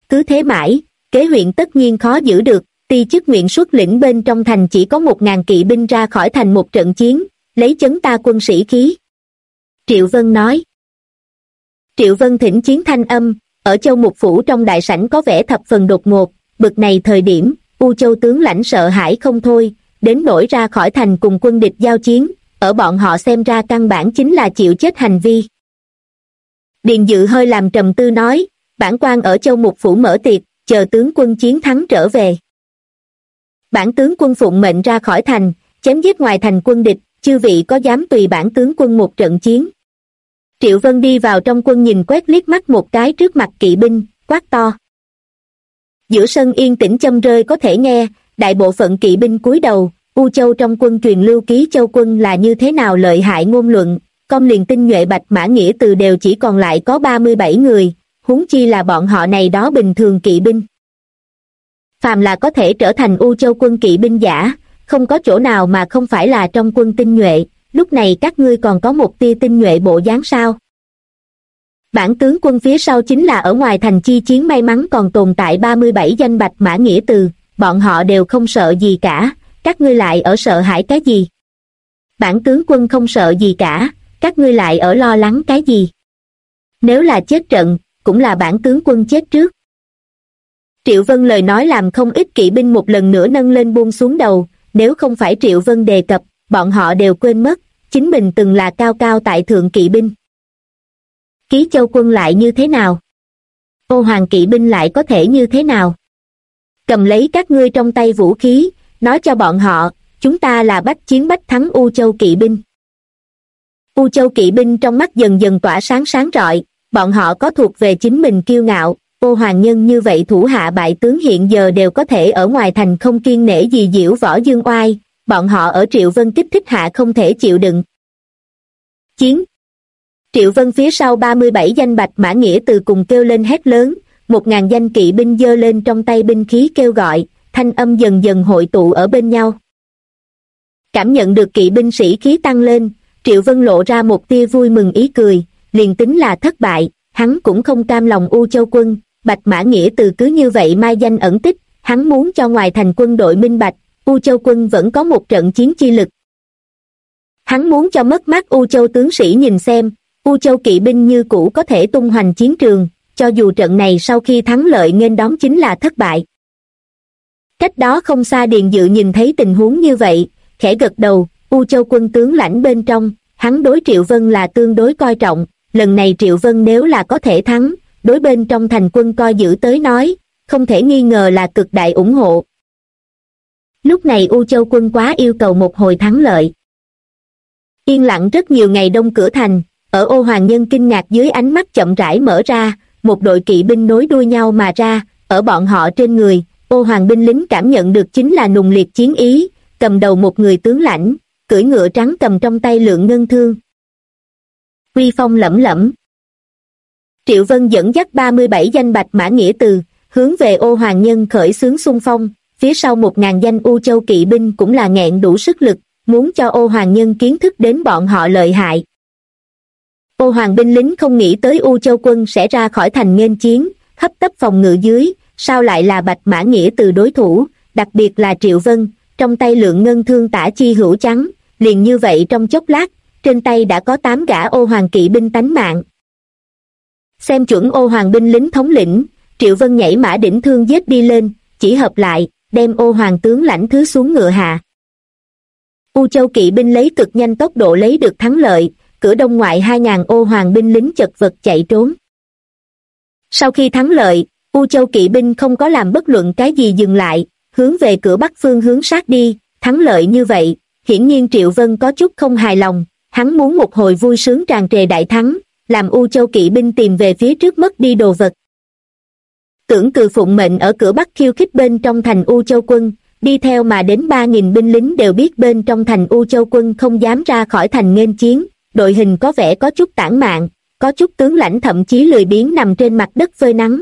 cứ thế mãi, kế huyện tất nhiên khó giữ được. Ti chức nguyện xuất lĩnh bên trong thành chỉ có 1.000 kỵ binh ra khỏi thành một trận chiến, lấy chấn ta quân sĩ khí. Triệu Vân nói. Triệu Vân thỉnh chiến thanh âm, ở Châu Mục Phủ trong đại sảnh có vẻ thập phần đột ngột, bực này thời điểm, U Châu tướng lãnh sợ hãi không thôi, đến nỗi ra khỏi thành cùng quân địch giao chiến, ở bọn họ xem ra căn bản chính là chịu chết hành vi. Điền Dự hơi làm trầm tư nói, bản quan ở Châu Mục Phủ mở tiệc, chờ tướng quân chiến thắng trở về. Bản tướng quân phụng mệnh ra khỏi thành, chém giết ngoài thành quân địch, chư vị có dám tùy bản tướng quân một trận chiến? Triệu Vân đi vào trong quân nhìn quét liếc mắt một cái trước mặt kỵ binh, quát to. Giữa sân yên tĩnh châm rơi có thể nghe, đại bộ phận kỵ binh cúi đầu. U Châu trong quân truyền lưu ký Châu quân là như thế nào lợi hại ngôn luận, công liền tinh nhuệ Bạch Mã Nghĩa Từ đều chỉ còn lại có 37 người, huống chi là bọn họ này đó bình thường kỵ binh. Phàm là có thể trở thành U Châu quân kỵ binh giả, không có chỗ nào mà không phải là trong quân tinh nhuệ, lúc này các ngươi còn có một tia tinh nhuệ bộ dáng sao? Bản tướng quân phía sau chính là ở ngoài thành chi chiến may mắn còn tồn tại 37 danh Bạch Mã Nghĩa Từ, bọn họ đều không sợ gì cả, các ngươi lại ở sợ hãi cái gì? Bản tướng quân không sợ gì cả, các ngươi lại ở lo lắng cái gì? Nếu là chết trận, cũng là bản tướng quân chết trước. Triệu Vân lời nói làm không ít kỵ binh một lần nữa nâng lên buông xuống đầu, nếu không phải Triệu Vân đề cập, bọn họ đều quên mất, chính mình từng là cao cao tại thượng kỵ binh. Ký Châu quân lại như thế nào? Ô Hoàng kỵ binh lại có thể như thế nào? Cầm lấy các ngươi trong tay vũ khí, nói cho bọn họ, chúng ta là bách chiến bách thắng U Châu kỵ binh. U Châu kỵ binh trong mắt dần dần tỏa sáng sáng rọi, bọn họ có thuộc về chính mình kiêu ngạo. Ô Hoàng nhân như vậy thủ hạ bại tướng hiện giờ đều có thể ở ngoài thành không kiêng nể gì diễu võ dương oai, bọn họ ở Triệu Vân kích thích hạ không thể chịu đựng. Chiến! Triệu Vân phía sau 37 danh Bạch Mã Nghĩa Từ cùng kêu lên hét lớn, 1.000 danh kỵ binh giơ lên trong tay binh khí kêu gọi, thanh âm dần dần hội tụ ở bên nhau. Cảm nhận được kỵ binh sĩ khí tăng lên, Triệu Vân lộ ra một tia vui mừng ý cười, liền tính là thất bại, hắn cũng không cam lòng U Châu quân, Bạch Mã Nghĩa Từ cứ như vậy mai danh ẩn tích, hắn muốn cho ngoài thành quân đội minh bạch, U Châu quân vẫn có một trận chiến chi lực. Hắn muốn cho mất mát U Châu tướng sĩ nhìn xem, U Châu kỵ binh như cũ có thể tung hoành chiến trường, cho dù trận này sau khi thắng lợi nghênh đón chính là thất bại. Cách đó không xa Điền Dự nhìn thấy tình huống như vậy, khẽ gật đầu, U Châu quân tướng lãnh bên trong, hắn đối Triệu Vân là tương đối coi trọng, lần này Triệu Vân nếu là có thể thắng, đối bên trong thành quân coi giữ tới nói, không thể nghi ngờ là cực đại ủng hộ. Lúc này U Châu quân quá yêu cầu một hồi thắng lợi. Yên lặng rất nhiều ngày đông cửa thành, ở Ô Hoàng nhân kinh ngạc dưới ánh mắt chậm rãi mở ra, một đội kỵ binh nối đuôi nhau mà ra, ở bọn họ trên người, Ô Hoàng binh lính cảm nhận được chính là nùng liệt chiến ý, cầm đầu một người tướng lãnh, cưỡi ngựa trắng cầm trong tay lượng ngân thương. Uy phong lẫm lẫm. Triệu Vân dẫn dắt 37 danh Bạch Mã Nghĩa Từ, hướng về Ô Hoàng nhân khởi xướng xung phong, phía sau 1.000 danh U Châu kỵ binh cũng là nghẹn đủ sức lực, muốn cho Ô Hoàng nhân kiến thức đến bọn họ lợi hại. Ô Hoàng binh lính không nghĩ tới U Châu quân sẽ ra khỏi thành nghênh chiến, hấp tấp phòng ngự dưới, sao lại là Bạch Mã Nghĩa Từ đối thủ, đặc biệt là Triệu Vân, trong tay lượng ngân thương tả chi hữu trắng, liền như vậy trong chốc lát, trên tay đã có 8 gã Ô Hoàng kỵ binh tánh mạng. Xem chuẩn Ô Hoàng binh lính thống lĩnh, Triệu Vân nhảy mã đỉnh thương giết đi lên, chỉ hợp lại, đem Ô Hoàng tướng lãnh thứ xuống ngựa hạ. U Châu kỵ binh lấy cực nhanh tốc độ lấy được thắng lợi, cửa đông ngoại 2.000 Ô Hoàng binh lính chật vật chạy trốn. Sau khi thắng lợi, U Châu kỵ binh không có làm bất luận cái gì dừng lại, hướng về cửa bắc phương hướng sát đi, thắng lợi như vậy, hiển nhiên Triệu Vân có chút không hài lòng, hắn muốn một hồi vui sướng tràn trề đại thắng, làm U Châu kỵ binh tìm về phía trước mất đi đồ vật. Tưởng Cừ phụng mệnh ở cửa bắc khiêu khích bên trong thành U Châu quân, đi theo mà đến 3.000 binh lính đều biết bên trong thành U Châu quân không dám ra khỏi thành nghênh chiến, đội hình có vẻ có chút tản mạn, có chút tướng lãnh thậm chí lười biếng nằm trên mặt đất phơi nắng.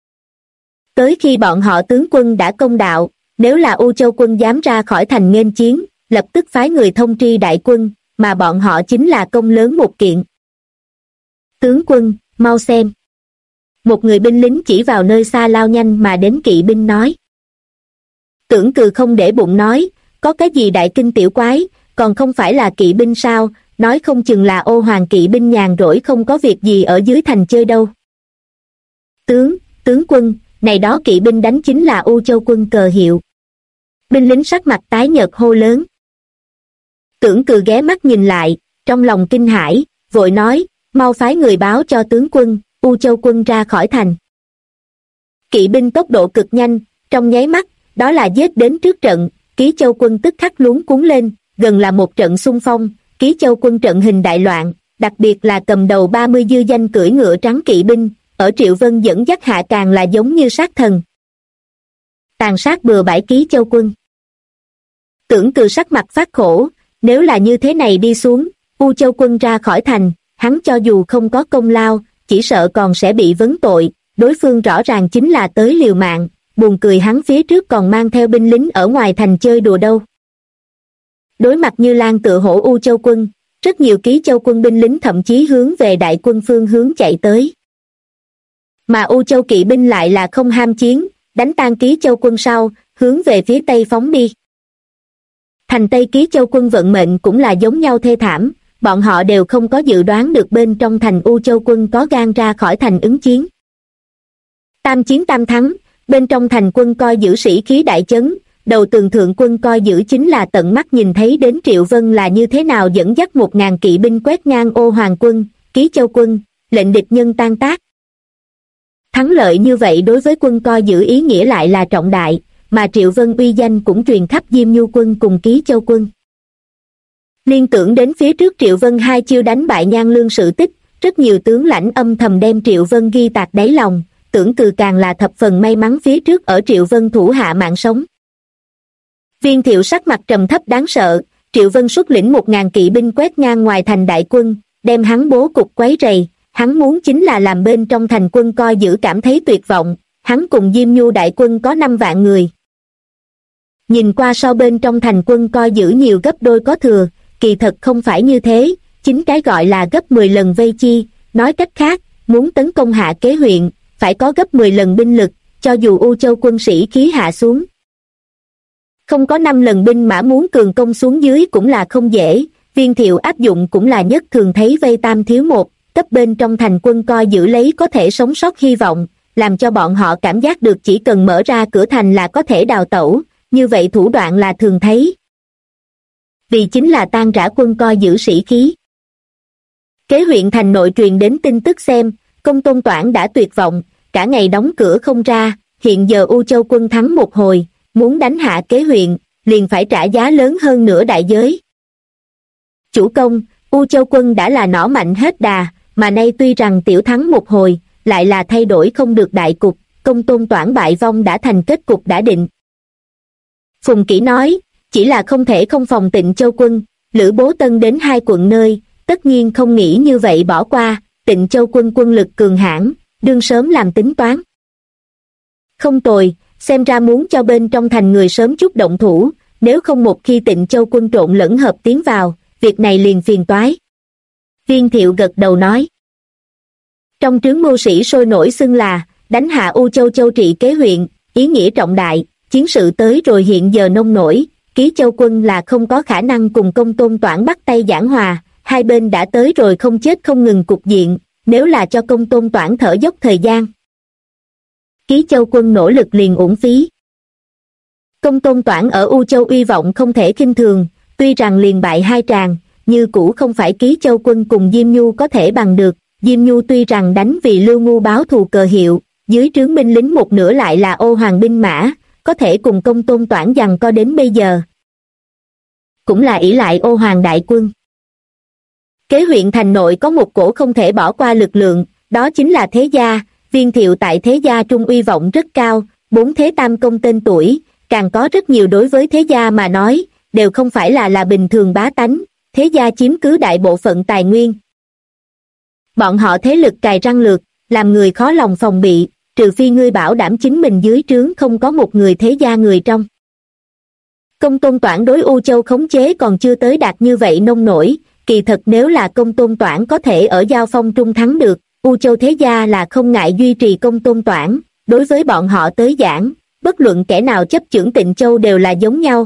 Tới khi bọn họ tướng quân đã công đạo, nếu là U Châu quân dám ra khỏi thành nghênh chiến, lập tức phái người thông tri đại quân, mà bọn họ chính là công lớn một kiện. Tướng quân, mau xem. Một người binh lính chỉ vào nơi xa lao nhanh mà đến kỵ binh nói. Tưởng Cừ không để bụng nói, có cái gì đại kinh tiểu quái, còn không phải là kỵ binh sao, nói không chừng là Ô Hoàng kỵ binh nhàn rỗi không có việc gì ở dưới thành chơi đâu. Tướng quân, này đó kỵ binh đánh chính là U Châu quân cờ hiệu. Binh lính sắc mặt tái nhợt hô lớn. Tưởng Cừ ghé mắt nhìn lại, trong lòng kinh hãi, vội nói, mau phái người báo cho tướng quân, U Châu quân ra khỏi thành. Kỵ binh tốc độ cực nhanh, trong nháy mắt, đó là giết đến trước trận, Ký Châu quân tức khắc luống cuống lên, gần là một trận xung phong, Ký Châu quân trận hình đại loạn, đặc biệt là cầm đầu 30 dư danh cưỡi ngựa trắng kỵ binh, ở Triệu Vân dẫn dắt hạ càng là giống như sát thần. Tàn sát bừa bãi Ký Châu quân. Tưởng Cừ sắc mặt phát khổ, nếu là như thế này đi xuống, U Châu quân ra khỏi thành, hắn cho dù không có công lao, chỉ sợ còn sẽ bị vấn tội, đối phương rõ ràng chính là tới liều mạng, buồn cười hắn phía trước còn mang theo binh lính ở ngoài thành chơi đùa đâu. Đối mặt Như Lan tựa hổ U Châu quân, rất nhiều Ký Châu quân binh lính thậm chí hướng về đại quân phương hướng chạy tới. Mà U Châu kỵ binh lại là không ham chiến, đánh tan Ký Châu quân sau, hướng về phía tây phóng đi. Thành Tây Ký Châu quân vận mệnh cũng là giống nhau thê thảm, bọn họ đều không có dự đoán được bên trong thành U Châu quân có gan ra khỏi thành ứng chiến. Tam chiến tam thắng, bên trong thành quân coi giữ sĩ khí đại chấn, đầu tường thượng quân coi giữ chính là tận mắt nhìn thấy đến Triệu Vân là như thế nào dẫn dắt 1000 kỵ binh quét ngang Ô Hoàng quân, Ký Châu quân, lệnh địch nhân tan tác. Thắng lợi như vậy đối với quân coi giữ ý nghĩa lại là trọng đại, mà Triệu Vân uy danh cũng truyền khắp Diêm Nhu quân cùng Ký Châu quân. Liên tưởng đến phía trước Triệu Vân hai chiêu đánh bại Nhan Lương sự tích, rất nhiều tướng lãnh âm thầm đem Triệu Vân ghi tạc đáy lòng, Tưởng Cừ càng là thập phần may mắn phía trước ở Triệu Vân thủ hạ mạng sống. Viên Thiệu sắc mặt trầm thấp đáng sợ, Triệu Vân xuất lĩnh 1000 kỵ binh quét ngang ngoài thành đại quân, đem hắn bố cục quấy rầy, hắn muốn chính là làm bên trong thành quân coi giữ cảm thấy tuyệt vọng, hắn cùng Diêm Nhu đại quân có 5 vạn người. Nhìn qua sau bên trong thành quân coi giữ nhiều gấp đôi có thừa, kỳ thật không phải như thế, chính cái gọi là gấp 10 lần vây chi, nói cách khác, muốn tấn công Hạ Kế huyện, phải có gấp 10 lần binh lực, cho dù U Châu quân sĩ khí hạ xuống. Không có 5 lần binh mã muốn cường công xuống dưới cũng là không dễ, Viên Thiệu áp dụng cũng là nhất thường thấy vây tam thiếu một, cấp bên trong thành quân coi giữ lấy có thể sống sót hy vọng, làm cho bọn họ cảm giác được chỉ cần mở ra cửa thành là có thể đào tẩu, như vậy thủ đoạn là thường thấy. Vì chính là tan rã quân coi giữ sĩ khí. Kế huyện thành nội truyền đến tin tức xem, Công Tôn Toản đã tuyệt vọng, cả ngày đóng cửa không ra, hiện giờ U Châu quân thắng một hồi, muốn đánh Hạ Kế huyện, liền phải trả giá lớn hơn nửa đại giới. Chủ công, U Châu quân đã là nỏ mạnh hết đà, mà nay tuy rằng tiểu thắng một hồi, lại là thay đổi không được đại cục, Công Tôn Toản bại vong đã thành kết cục đã định. Phùng Kỷ nói, chỉ là không thể không phòng Tịnh Châu quân, Lữ Bố Tân đến 2 quận nơi, tất nhiên không nghĩ như vậy bỏ qua, Tịnh Châu quân quân lực cường hãn, đương sớm làm tính toán. Không tồi, xem ra muốn cho bên trong thành người sớm chút động thủ, nếu không một khi Tịnh Châu quân trộn lẫn hợp tiến vào, việc này liền phiền toái. Viên Thiệu gật đầu nói. Trong trướng mưu sĩ sôi nổi xưng là, đánh hạ U Châu châu trị kế huyện, ý nghĩa trọng đại, chiến sự tới rồi hiện giờ nông nổi, Ký Châu quân là không có khả năng cùng Công Tôn Toản bắt tay giảng hòa, hai bên đã tới rồi không chết không ngừng cục diện, nếu là cho Công Tôn Toản thở dốc thời gian. Ký Châu quân nỗ lực liền uổng phí. Công Tôn Toản ở U Châu uy vọng không thể khinh thường, tuy rằng liền bại 2 tràng, như cũ không phải Ký Châu quân cùng Diêm Nhu có thể bằng được, Diêm Nhu tuy rằng đánh vì Lưu Ngu báo thù cờ hiệu, dưới trướng binh lính một nửa lại là Ô Hoàng binh mã, có thể cùng Công Tôn Toản giằng co đến bây giờ. Cũng là ỷ lại Ô Hoàng đại quân. Kế huyện thành nội có một cổ không thể bỏ qua lực lượng, đó chính là Thế Gia, Viên Thiệu tại Thế Gia trung uy vọng rất cao, 4 thế tam công tên tuổi, càng có rất nhiều đối với Thế Gia mà nói, đều không phải là bình thường bá tánh, Thế Gia chiếm cứ đại bộ phận tài nguyên. Bọn họ thế lực cài răng lược, làm người khó lòng phòng bị, trừ phi ngươi bảo đảm chính mình dưới trướng không có một người Thế Gia người trong. Công Tôn Toản đối U Châu khống chế còn chưa tới đạt như vậy nông nổi, kỳ thật nếu là Công Tôn Toản có thể ở giao phong trung thắng được, U Châu thế gia là không ngại duy trì Công Tôn Toản, đối với bọn họ tới giảng, bất luận kẻ nào chấp chưởng Tịnh Châu đều là giống nhau.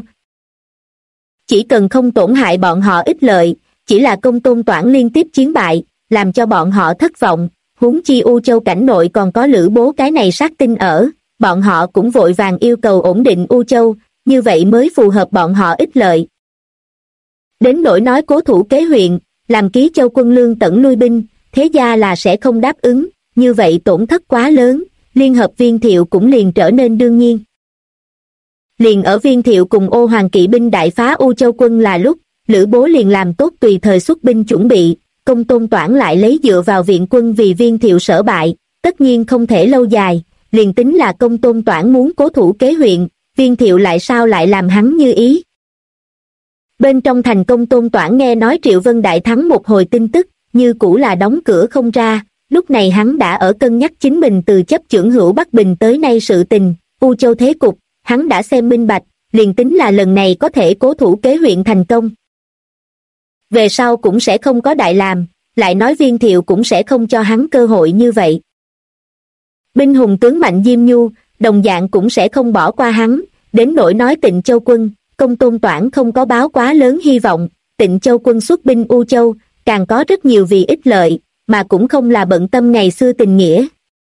Chỉ cần không tổn hại bọn họ ích lợi, chỉ là Công Tôn Toản liên tiếp chiến bại, làm cho bọn họ thất vọng, huống chi U Châu cảnh nội còn có Lữ Bố cái này sát tinh ở, bọn họ cũng vội vàng yêu cầu ổn định U Châu, như vậy mới phù hợp bọn họ ích lợi. Đến nỗi nói cố thủ kế huyện, làm Ký Châu quân lương tẩn lui binh, thế gia là sẽ không đáp ứng, như vậy tổn thất quá lớn, liên hợp Viên Thiệu cũng liền trở nên đương nhiên. Liền ở Viên Thiệu cùng Ô Hoàng kỵ binh đại phá U Châu quân là lúc, Lữ Bố liền làm tốt tùy thời xuất binh chuẩn bị, Công Tôn Toản lại lấy dựa vào viện quân vì Viên Thiệu sở bại, tất nhiên không thể lâu dài, liền tính là Công Tôn Toản muốn cố thủ kế huyện, Viên Thiệu lại sao lại làm hắn như ý. Bên trong thành Công Tôn Toản nghe nói Triệu Vân đại thắng một hồi tin tức, như cũ là đóng cửa không ra, lúc này hắn đã ở cân nhắc chính mình từ chấp chưởng Hữu Bắc Bình tới nay sự tình, U Châu thế cục, hắn đã xem minh bạch, liền tính là lần này có thể cố thủ kế huyện thành công. Về sau cũng sẽ không có đại làm, lại nói Viên Thiệu cũng sẽ không cho hắn cơ hội như vậy. Binh hùng tướng mạnh Diêm Nhu, đồng dạng cũng sẽ không bỏ qua hắn, đến nỗi nói Tịnh Châu quân, Công Tôn Toản không có báo quá lớn hy vọng, Tịnh Châu quân xuất binh U Châu, càng có rất nhiều vì ích lợi, mà cũng không là bận tâm ngày xưa tình nghĩa.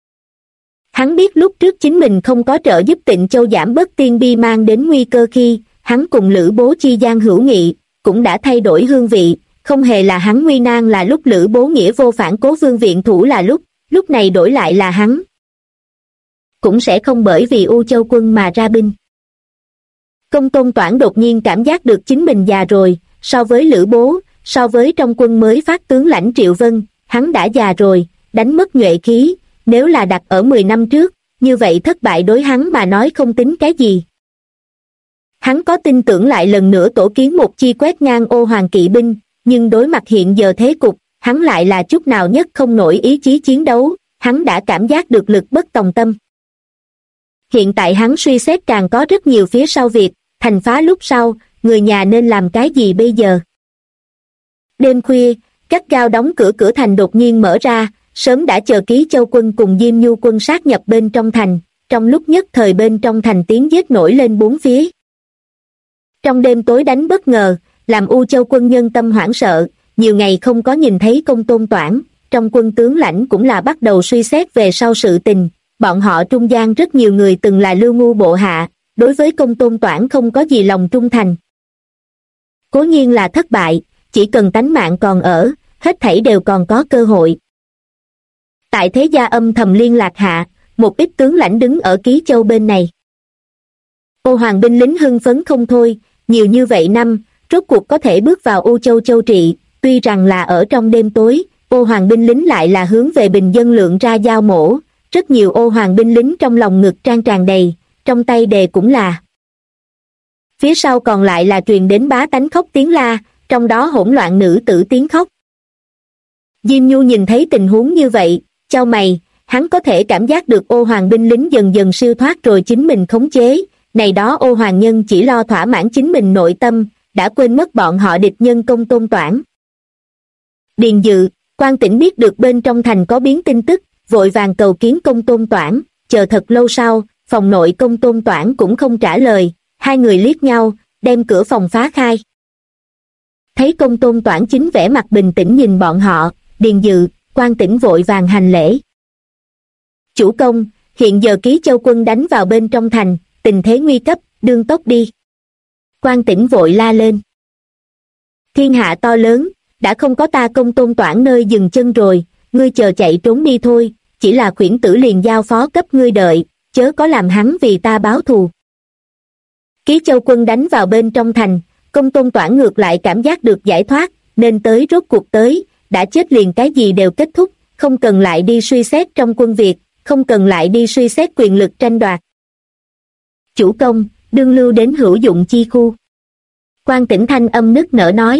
Hắn biết lúc trước chính mình không có trợ giúp Tịnh Châu giảm bớt tiên bi mang đến nguy cơ khi, hắn cùng Lữ Bố chi gian hữu nghị, cũng đã thay đổi hương vị, không hề là hắn nguy nan là lúc Lữ Bố nghĩa vô phản cố vương viện thủ là lúc này đổi lại là hắn. Cũng sẽ không bởi vì U Châu quân mà ra binh. Công Tôn Toản đột nhiên cảm giác được chính mình già rồi, so với Lữ Bố, so với trong quân mới phát tướng lãnh Triệu Vân, hắn đã già rồi, đánh mất nhuệ khí, nếu là đặt ở 10 năm trước, như vậy thất bại đối hắn mà nói không tính cái gì. Hắn có tin tưởng lại lần nữa tổ kiến một chi quét ngang Ô Hoàng kỵ binh, nhưng đối mặt hiện giờ thế cục, hắn lại là chút nào nhất không nổi ý chí chiến đấu, hắn đã cảm giác được lực bất tòng tâm. Hiện tại hắn suy xét càng có rất nhiều phía sau việc, thành phá lúc sau, người nhà nên làm cái gì bây giờ? Đêm khuya, gắt gao đóng cửa thành đột nhiên mở ra, sớm đã chờ Ký Châu quân cùng Diêm Nhu quân sát nhập bên trong thành, trong lúc nhất thời bên trong thành tiếng giết nổi lên bốn phía. Trong đêm tối đánh bất ngờ, làm U Châu quân nhân tâm hoảng sợ, nhiều ngày không có nhìn thấy Công Tôn Toản, trong quân tướng lãnh cũng là bắt đầu suy xét về sau sự tình, bọn họ trung gian rất nhiều người từng là lưu ngu bộ hạ, đối với Công Tôn Toản không có gì lòng trung thành. Cố nhiên là thất bại, chỉ cần tánh mạng còn ở, hết thảy đều còn có cơ hội. Tại thế gia âm thầm liên lạc hạ, một ít tướng lãnh đứng ở Ký Châu bên này. Ô Hoàng binh lính hưng phấn không thôi, nhiều như vậy năm, rốt cuộc có thể bước vào U Châu châu trị, tuy rằng là ở trong đêm tối, Ô Hoàng binh lính lại là hướng về bình dân lượng ra giao mổ, rất nhiều Ô Hoàng binh lính trong lòng ngực trang tràn đầy, trong tay đề cũng là. Phía sau còn lại là truyền đến bá tánh khóc tiếng la, trong đó hỗn loạn nữ tử tiếng khóc. Diêm Nhu nhìn thấy tình huống như vậy, chau mày, hắn có thể cảm giác được Ô Hoàng binh lính dần dần siêu thoát rồi chính mình khống chế, này đó Ô Hoàng nhân chỉ lo thỏa mãn chính mình nội tâm, đã quên mất bọn họ địch nhân Công Tôn Toản. Điền Dự, Quan Tĩnh biết được bên trong thành có biến tin tức, vội vàng cầu kiến Công Tôn Toản, chờ thật lâu sau, phòng nội Công Tôn Toản cũng không trả lời, hai người liếc nhau, đem cửa phòng phá khai. Thấy Công Tôn Toản chính vẻ mặt bình tĩnh nhìn bọn họ, Điền Dự, Quan Tĩnh vội vàng hành lễ. Chủ công, hiện giờ Ký Châu quân đánh vào bên trong thành, tình thế nguy cấp, đương tốc đi. Quan Tĩnh vội la lên. Thiên hạ to lớn, đã không có ta Công Tôn Toản nơi dừng chân rồi, ngươi chờ chạy trốn đi thôi, chỉ là khuyển tử liền giao phó cấp ngươi đợi, chớ có làm hắn vì ta báo thù. Ký Châu quân đánh vào bên trong thành, Công Tôn Toản ngược lại cảm giác được giải thoát, nên tới rốt cuộc tới, đã chết liền cái gì đều kết thúc, không cần lại đi suy xét trong quân việc, không cần lại đi suy xét quyền lực tranh đoạt. Chủ công, đương lưu đến hữu dụng chi khu. Quan Tĩnh thanh âm nức nở nói.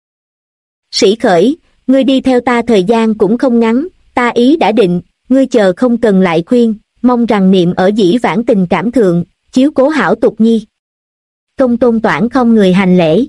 Sĩ Khởi, ngươi đi theo ta thời gian cũng không ngắn, ta ý đã định, ngươi chờ không cần lại khuyên, mong rằng niệm ở dĩ vãng tình cảm thượng, chiếu cố hảo Tục Nhi. Công Tôn Toản không người hành lễ.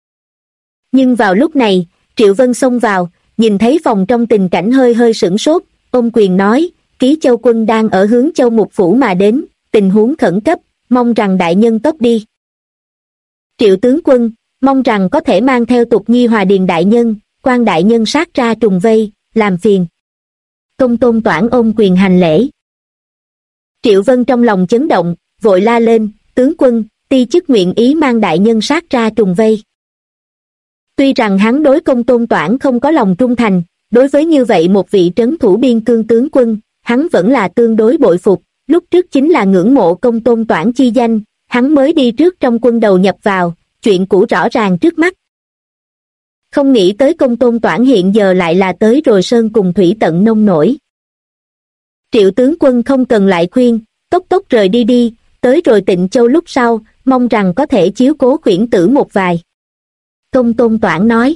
Nhưng vào lúc này, Triệu Vân xông vào, nhìn thấy phòng trong tình cảnh hơi hơi sửng sốt, ôm quyền nói, Ký Châu quân đang ở hướng Châu Mục Phủ mà đến, tình huống khẩn cấp, mong rằng đại nhân tốc đi. Triệu tướng quân, mong rằng có thể mang theo Tục Nhi Hòa Điền đại nhân, Quan đại nhân sát ra trùng vây, làm phiền. Công Tôn Toản ôm quyền hành lễ. Triệu Vân trong lòng chấn động, vội la lên, tướng quân, ti chức nguyện ý mang đại nhân sát ra trùng vây. Tuy rằng hắn đối Công Tôn Toản không có lòng trung thành, đối với như vậy một vị trấn thủ biên cương tướng quân, hắn vẫn là tương đối bội phục, lúc trước chính là ngưỡng mộ Công Tôn Toản chi danh, hắn mới đi trước trong quân đầu nhập vào, chuyện cũ rõ ràng trước mắt. Không nghĩ tới Công Tôn Toản hiện giờ lại là tới rồi sơn cùng thủy tận nông nổi. Triệu tướng quân không cần lại khuyên, tốc tốc rời đi đi, tới rồi Tịnh Châu lúc sau, mong rằng có thể chiếu cố khuyển tử một vài. Công Tôn Toản nói.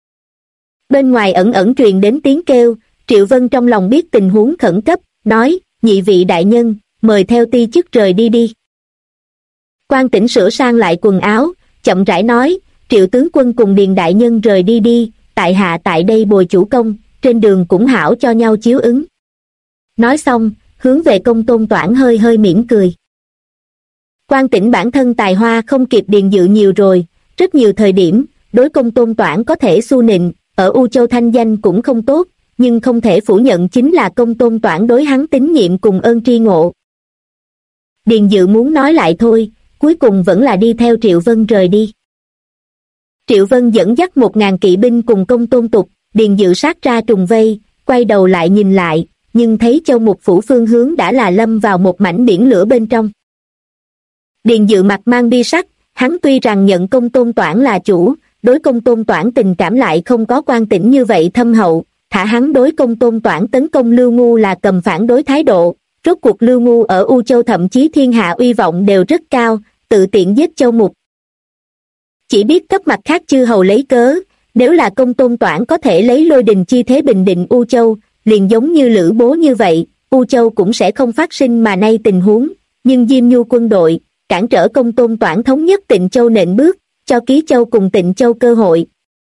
Bên ngoài ẩn ẩn truyền đến tiếng kêu, Triệu Vân trong lòng biết tình huống khẩn cấp, nói, nhị vị đại nhân, mời theo ti chức rời đi đi. Quan Tĩnh sửa sang lại quần áo, chậm rãi nói, Triệu tướng quân cùng Điền đại nhân rời đi đi, tại hạ tại đây bồi chủ công, trên đường cũng hảo cho nhau chiếu ứng. Nói xong, hướng về Công Tôn Toản hơi hơi mỉm cười. Quan Tĩnh bản thân tài hoa không kịp Điền Dự nhiều rồi, rất nhiều thời điểm, đối Công Tôn Toản có thể xu nịnh, ở U Châu thanh danh cũng không tốt, nhưng không thể phủ nhận chính là Công Tôn Toản đối hắn tín nhiệm cùng ơn tri ngộ. Điền Dự muốn nói lại thôi, cuối cùng vẫn là đi theo Triệu Vân rời đi. Triệu Vân dẫn dắt 1000 kỵ binh cùng Công Tôn Tục, Điền Dự sát ra trùng vây, quay đầu lại nhìn lại, nhưng thấy Châu Mục Phủ phương hướng đã là lâm vào một mảnh biển lửa bên trong. Điền Dự mặt mang bi sắc, hắn tuy rằng nhận Công Tôn Toản là chủ, đối Công Tôn Toản tình cảm lại không có Quan Tĩnh như vậy thâm hậu, thả hắn đối Công Tôn Toản tấn công Lưu Ngu là cầm phản đối thái độ, rốt cuộc Lưu Ngu ở U Châu thậm chí thiên hạ uy vọng đều rất cao, tự tiện giết Châu Mục. Chỉ biết cấp mặt khác chư hầu lấy cớ, nếu là Công Tôn Toản có thể lấy lôi đình chi thế bình định U Châu, liền giống như Lữ Bố như vậy, U Châu cũng sẽ không phát sinh mà nay tình huống, nhưng Diêm Nhu quân đội, cản trở Công Tôn Toản thống nhất Tịnh Châu nện bước, cho Ký Châu cùng Tịnh Châu cơ hội.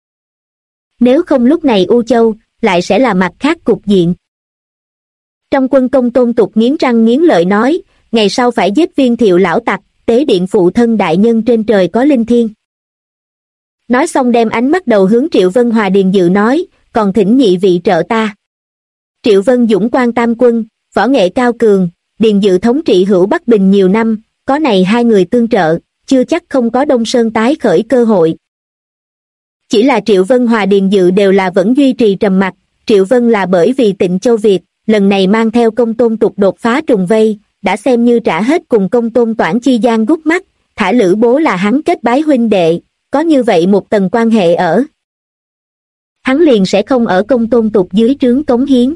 Nếu không lúc này U Châu, lại sẽ là mặt khác cục diện. Trong quân Công Tôn Tục nghiến răng nghiến lợi nói, ngày sau phải giết Viên Thiệu lão tặc, tế điện phụ thân đại nhân trên trời có linh thiêng. Nói xong đem ánh mắt đầu hướng Triệu Vân Hòa Điền Dự nói, còn thỉnh nhị vị trợ ta. Triệu Vân dũng quan tam quân, võ nghệ cao cường, Điền Dự thống trị hữu Bắc Bình nhiều năm, có này hai người tương trợ, chưa chắc không có Đông Sơn tái khởi cơ hội. Chỉ là Triệu Vân Hòa Điền Dự đều là vẫn duy trì trầm mặc, Triệu Vân là bởi vì Tịnh Châu Việt, lần này mang theo Công Tôn Tục đột phá trùng vây, đã xem như trả hết cùng Công Tôn Toản chi gian gút mắt, thả Lữ Bố là hắn kết bái huynh đệ, có như vậy một tầng quan hệ ở. Hắn liền sẽ không ở Công Tôn Tục dưới trướng cống hiến.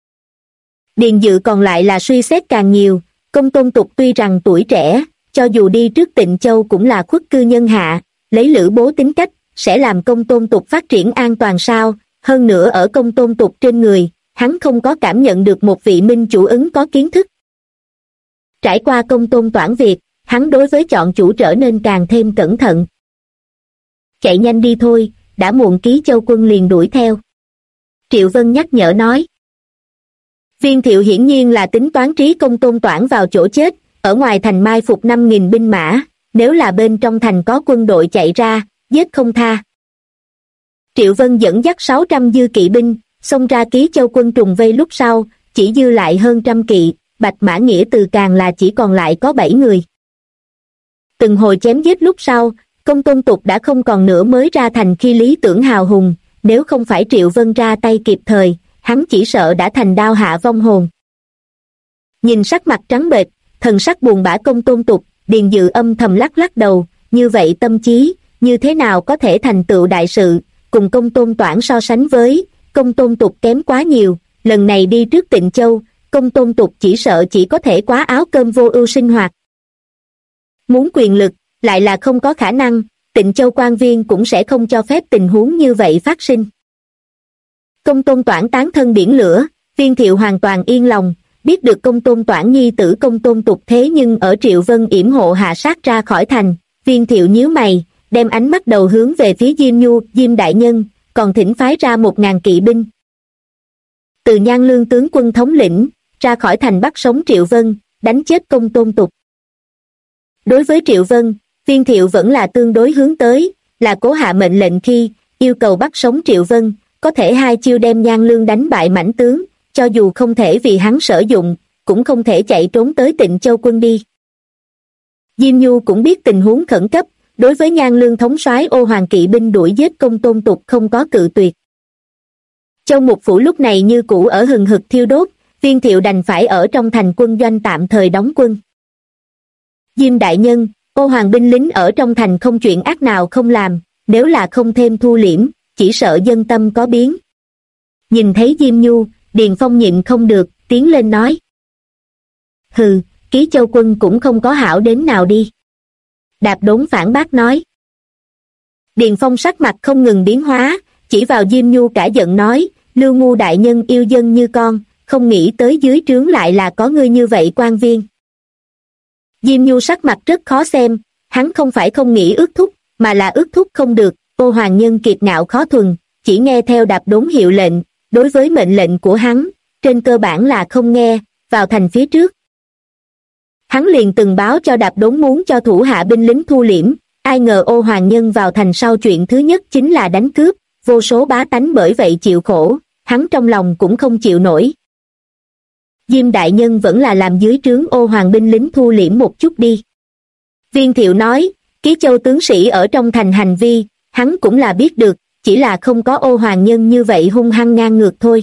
Điền Dự còn lại là suy xét càng nhiều, Công Tôn Tục tuy rằng tuổi trẻ, cho dù đi trước Tịnh Châu cũng là khuất cư nhân hạ, lấy Lữ Bố tính cách, sẽ làm Công Tôn Tục phát triển an toàn sao, hơn nữa ở Công Tôn Tục trên người, hắn không có cảm nhận được một vị minh chủ ứng có kiến thức. Trải qua Công Tôn Toản việc, hắn đối với chọn chủ trở nên càng thêm cẩn thận. Chạy nhanh đi thôi, đã muộn Ký Châu quân liền đuổi theo. Triệu Vân nhắc nhở nói. Viên Thiệu hiển nhiên là tính toán trí Công Tôn Toản vào chỗ chết, ở ngoài thành mai phục 5000 binh mã, nếu là bên trong thành có quân đội chạy ra, giết không tha. Triệu Vân dẫn dắt 600 dư kỵ binh, xông ra Ký Châu quân trùng vây lúc sau, chỉ dư lại hơn 100 kỵ, Bạch Mã Nghĩa Từ càng là chỉ còn lại có 7 người. Từng hồi chém giết lúc sau, Công Tôn Tục đã không còn nữa mới ra thành khi lý tưởng hào hùng, nếu không phải Triệu Vân ra tay kịp thời, hắn chỉ sợ đã thành đao hạ vong hồn. Nhìn sắc mặt trắng bệch, thần sắc buồn bã Công Tôn Tục, Điền Dự âm thầm lắc lắc đầu, như vậy tâm trí, như thế nào có thể thành tựu đại sự, cùng Công Tôn Toản so sánh với, Công Tôn Tục kém quá nhiều, lần này đi trước Tịnh Châu, Công Tôn Tục chỉ sợ chỉ có thể quá áo cơm vô ưu sinh hoạt. Muốn quyền lực, lại là không có khả năng, Tịnh Châu quan viên cũng sẽ không cho phép tình huống như vậy phát sinh. Công Tôn Toản tán thân biển lửa, Viên Thiệu hoàn toàn yên lòng, biết được Công Tôn Toản nhi tử Công Tôn Tục thế nhưng ở Triệu Vân yểm hộ hạ sát ra khỏi thành, Viên Thiệu nhíu mày, đem ánh mắt đầu hướng về phía Diêm Nhu, Diêm đại nhân, còn thỉnh phái ra 1000 kỵ binh. Từ Nhan Lương tướng quân thống lĩnh, ra khỏi thành bắt sống Triệu Vân, đánh chết Công Tôn Tục. Đối với Triệu Vân, Viên Thiệu vẫn là tương đối hướng tới, là cố hạ mệnh lệnh khi yêu cầu bắt sống Triệu Vân, có thể hai chiêu đem Nhan Lương đánh bại mãnh tướng, cho dù không thể vì hắn sử dụng, cũng không thể chạy trốn tới Tịnh Châu quân đi. Diêm Nhu cũng biết tình huống khẩn cấp, đối với Nhan Lương thống soái ô hoàng kỵ binh đuổi giết Công Tôn Tục không có cự tuyệt. Châu Mục Phủ lúc này như cũ ở hừng hực thiêu đốt, Viên Thiệu đành phải ở trong thành quân doanh tạm thời đóng quân. Diêm đại nhân, ô hoàng binh lính ở trong thành không chuyện ác nào không làm, nếu là không thêm thu liễm, chỉ sợ dân tâm có biến. Nhìn thấy Diêm Nhu, Điền Phong nhịn không được, tiến lên nói. Hừ, Ký Châu quân cũng không có hảo đến nào đi. Đạp Đốn phản bác nói. Điền Phong sắc mặt không ngừng biến hóa, chỉ vào Diêm Nhu cả giận nói, Lưu Ngu đại nhân yêu dân như con, không nghĩ tới dưới trướng lại là có ngươi như vậy quan viên. Diêm Nhu sắc mặt rất khó xem, hắn không phải không nghĩ ước thúc, mà là ước thúc không được, ô hoàng nhân kiệt ngạo khó thuần, chỉ nghe theo Đạp Đốn hiệu lệnh, đối với mệnh lệnh của hắn, trên cơ bản là không nghe, vào thành phía trước. Hắn liền từng báo cho Đạp Đốn muốn cho thủ hạ binh lính thu liễm, ai ngờ ô hoàng nhân vào thành sau chuyện thứ nhất chính là đánh cướp, vô số bá tánh bởi vậy chịu khổ, hắn trong lòng cũng không chịu nổi. Diêm đại nhân vẫn là làm dưới trướng ô hoàng binh lính thu liễm một chút đi. Viên Thiệu nói, Ký Châu tướng sĩ ở trong thành hành vi, hắn cũng là biết được, chỉ là không có ô hoàng nhân như vậy hung hăng ngang ngược thôi.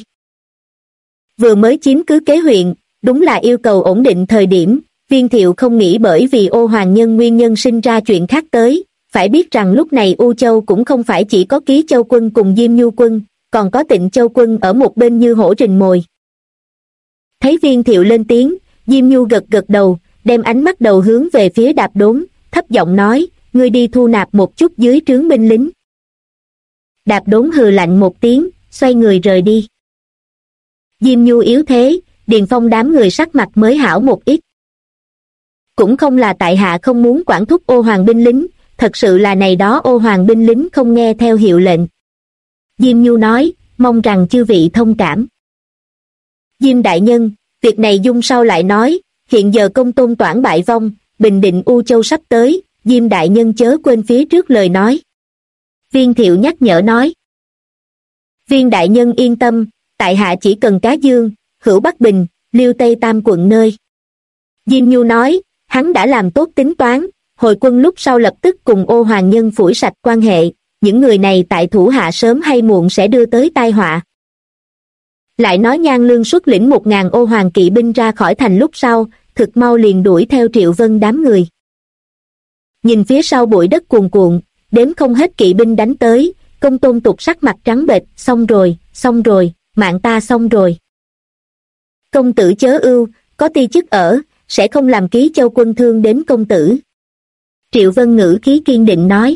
Vừa mới chiếm cứ Kế huyện, đúng là yêu cầu ổn định thời điểm, Viên Thiệu không nghĩ bởi vì ô hoàng nhân nguyên nhân sinh ra chuyện khác tới, phải biết rằng lúc này U Châu cũng không phải chỉ có Ký Châu quân cùng Diêm Nhu quân, còn có Tịnh Châu quân ở một bên như hổ rình mồi. Thấy Viên Thiệu lên tiếng, Diêm Nhu gật gật đầu, đem ánh mắt đầu hướng về phía Đạp Đốn, thấp giọng nói, ngươi đi thu nạp một chút dưới trướng binh lính. Đạp Đốn hừ lạnh một tiếng, xoay người rời đi. Diêm Nhu yếu thế, Điền Phong đám người sắc mặt mới hảo một ít. Cũng không là tại hạ không muốn quản thúc ô hoàng binh lính, thật sự là này đó ô hoàng binh lính không nghe theo hiệu lệnh. Diêm Nhu nói, mong rằng chư vị thông cảm. Diêm đại nhân, việc này dung sau lại nói, hiện giờ Công Tôn Toản bại vong, bình định U Châu sắp tới, Diêm đại nhân chớ quên phía trước lời nói. Viên Thiệu nhắc nhở nói. Viên đại nhân yên tâm, tại hạ chỉ cần Cá Dương, Hữu Bắc Bình, Liêu Tây Tam quận nơi. Diêm Nhu nói, hắn đã làm tốt tính toán, hồi quân lúc sau lập tức cùng ô hoàng nhân phủi sạch quan hệ, những người này tại thủ hạ sớm hay muộn sẽ đưa tới tai họa. Lại nói Nhan Lương xuất lĩnh 1000 ô hoàng kỵ binh ra khỏi thành lúc sau, thực mau liền đuổi theo Triệu Vân đám người. Nhìn phía sau bụi đất cuồn cuộn, đếm không hết kỵ binh đánh tới, Công Tôn Tục sắc mặt trắng bệch, xong rồi, mạng ta xong rồi. Công tử chớ ưu, có ti chức ở, sẽ không làm Ký Châu quân thương đến công tử. Triệu Vân ngữ khí kiên định nói.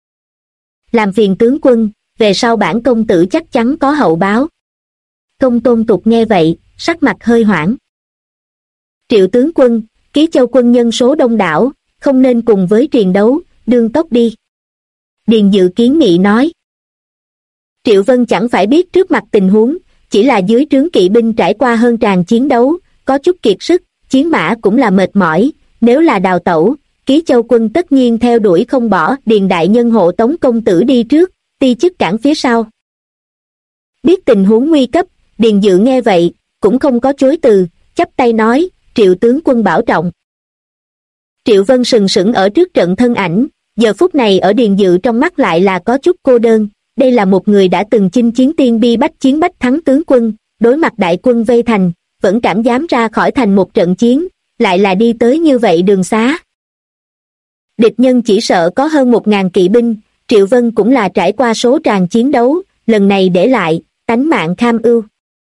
Làm phiền tướng quân, về sau bản công tử chắc chắn có hậu báo. Công Tôn Tục nghe vậy, sắc mặt hơi hoảng. Triệu tướng quân, Ký Châu quân nhân số đông đảo, không nên cùng với triền đấu, đương tốc đi. Điền Dự kiến nghị nói. Triệu Vân chẳng phải biết trước mặt tình huống, chỉ là dưới trướng kỵ binh trải qua hơn tràng chiến đấu, có chút kiệt sức, chiến mã cũng là mệt mỏi, nếu là đào tẩu, Ký Châu quân tất nhiên theo đuổi không bỏ, Điền đại nhân hộ tống công tử đi trước, ti chức cản phía sau. Biết tình huống nguy cấp, Điền Dự nghe vậy, cũng không có chối từ, chắp tay nói, Triệu tướng quân bảo trọng. Triệu Vân sừng sững ở trước trận thân ảnh, giờ phút này ở Điền Dự trong mắt lại là có chút cô đơn, đây là một người đã từng chinh chiến tiên bi bách chiến bách thắng tướng quân, đối mặt đại quân vây thành, vẫn cảm dám ra khỏi thành một trận chiến, lại là đi tới như vậy đường xá. Địch nhân chỉ sợ có hơn 1000 kỵ binh, Triệu Vân cũng là trải qua số tràng chiến đấu, lần này để lại, tánh mạng kham ưu.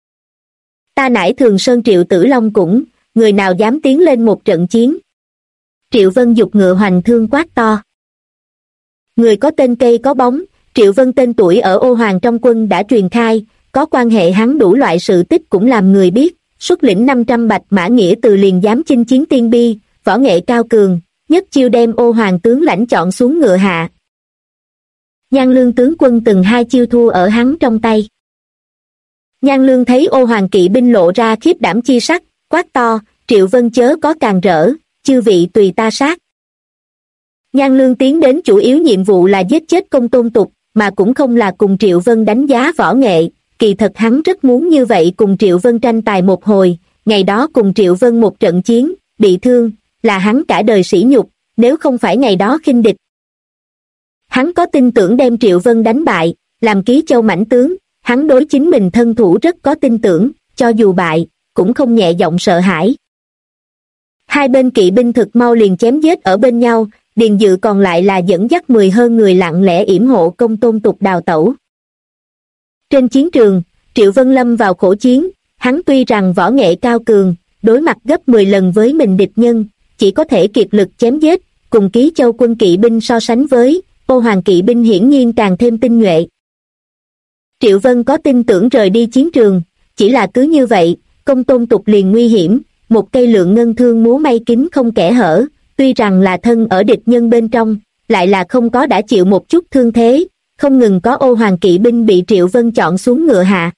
Ta nải Thường Sơn Triệu Tử Long cũng, người nào dám tiến lên một trận chiến. Triệu Vân giục ngựa hoành thương quát to. Người có tên cây có bóng, Triệu Vân tên tuổi ở ô hoàng trong quân đã truyền khai, có quan hệ hắn đủ loại sự tích cũng làm người biết, xuất lĩnh 500 bạch mã nghĩa từ liền dám chinh chiến tiên bi, võ nghệ cao cường, nhất chiêu đem ô hoàng tướng lãnh chọn xuống ngựa hạ. Nhan Lương tướng quân từng 2 chiêu thua ở hắn trong tay. Nhan Lương thấy Ô Hoàng kỵ binh lộ ra khiếp đảm chi sắc, quát to, Triệu Vân chớ có càn rỡ, chư vị tùy ta sát. Nhan Lương tiến đến chủ yếu nhiệm vụ là giết chết Công Tôn Tục, mà cũng không là cùng Triệu Vân đánh giá võ nghệ, kỳ thật hắn rất muốn như vậy cùng Triệu Vân tranh tài một hồi, ngày đó cùng Triệu Vân một trận chiến, bị thương, là hắn cả đời sỉ nhục, nếu không phải ngày đó khinh địch. Hắn có tin tưởng đem Triệu Vân đánh bại, làm Ký Châu mãnh tướng, hắn đối chính mình thân thủ rất có tin tưởng, cho dù bại, cũng không nhẹ giọng sợ hãi. Hai bên kỵ binh thực mau liền chém giết ở bên nhau, Điền Dự còn lại là dẫn dắt 10 hơn người lặng lẽ yểm hộ Công Tôn Tục đào tẩu. Trên chiến trường, Triệu Vân lâm vào khổ chiến, hắn tuy rằng võ nghệ cao cường, đối mặt gấp 10 lần với mình địch nhân, chỉ có thể kiệt lực chém giết, cùng Ký Châu quân kỵ binh so sánh với, Ô Hoàng kỵ binh hiển nhiên càng thêm tinh nhuệ. Triệu Vân có tin tưởng rời đi chiến trường, chỉ là cứ như vậy, Công Tôn Tục liền nguy hiểm, một cây lượng ngân thương múa may kín không kẽ hở, tuy rằng là thân ở địch nhân bên trong, lại là không có đã chịu một chút thương thế, không ngừng có Ô Hoàng kỵ binh bị Triệu Vân chọn xuống ngựa hạ.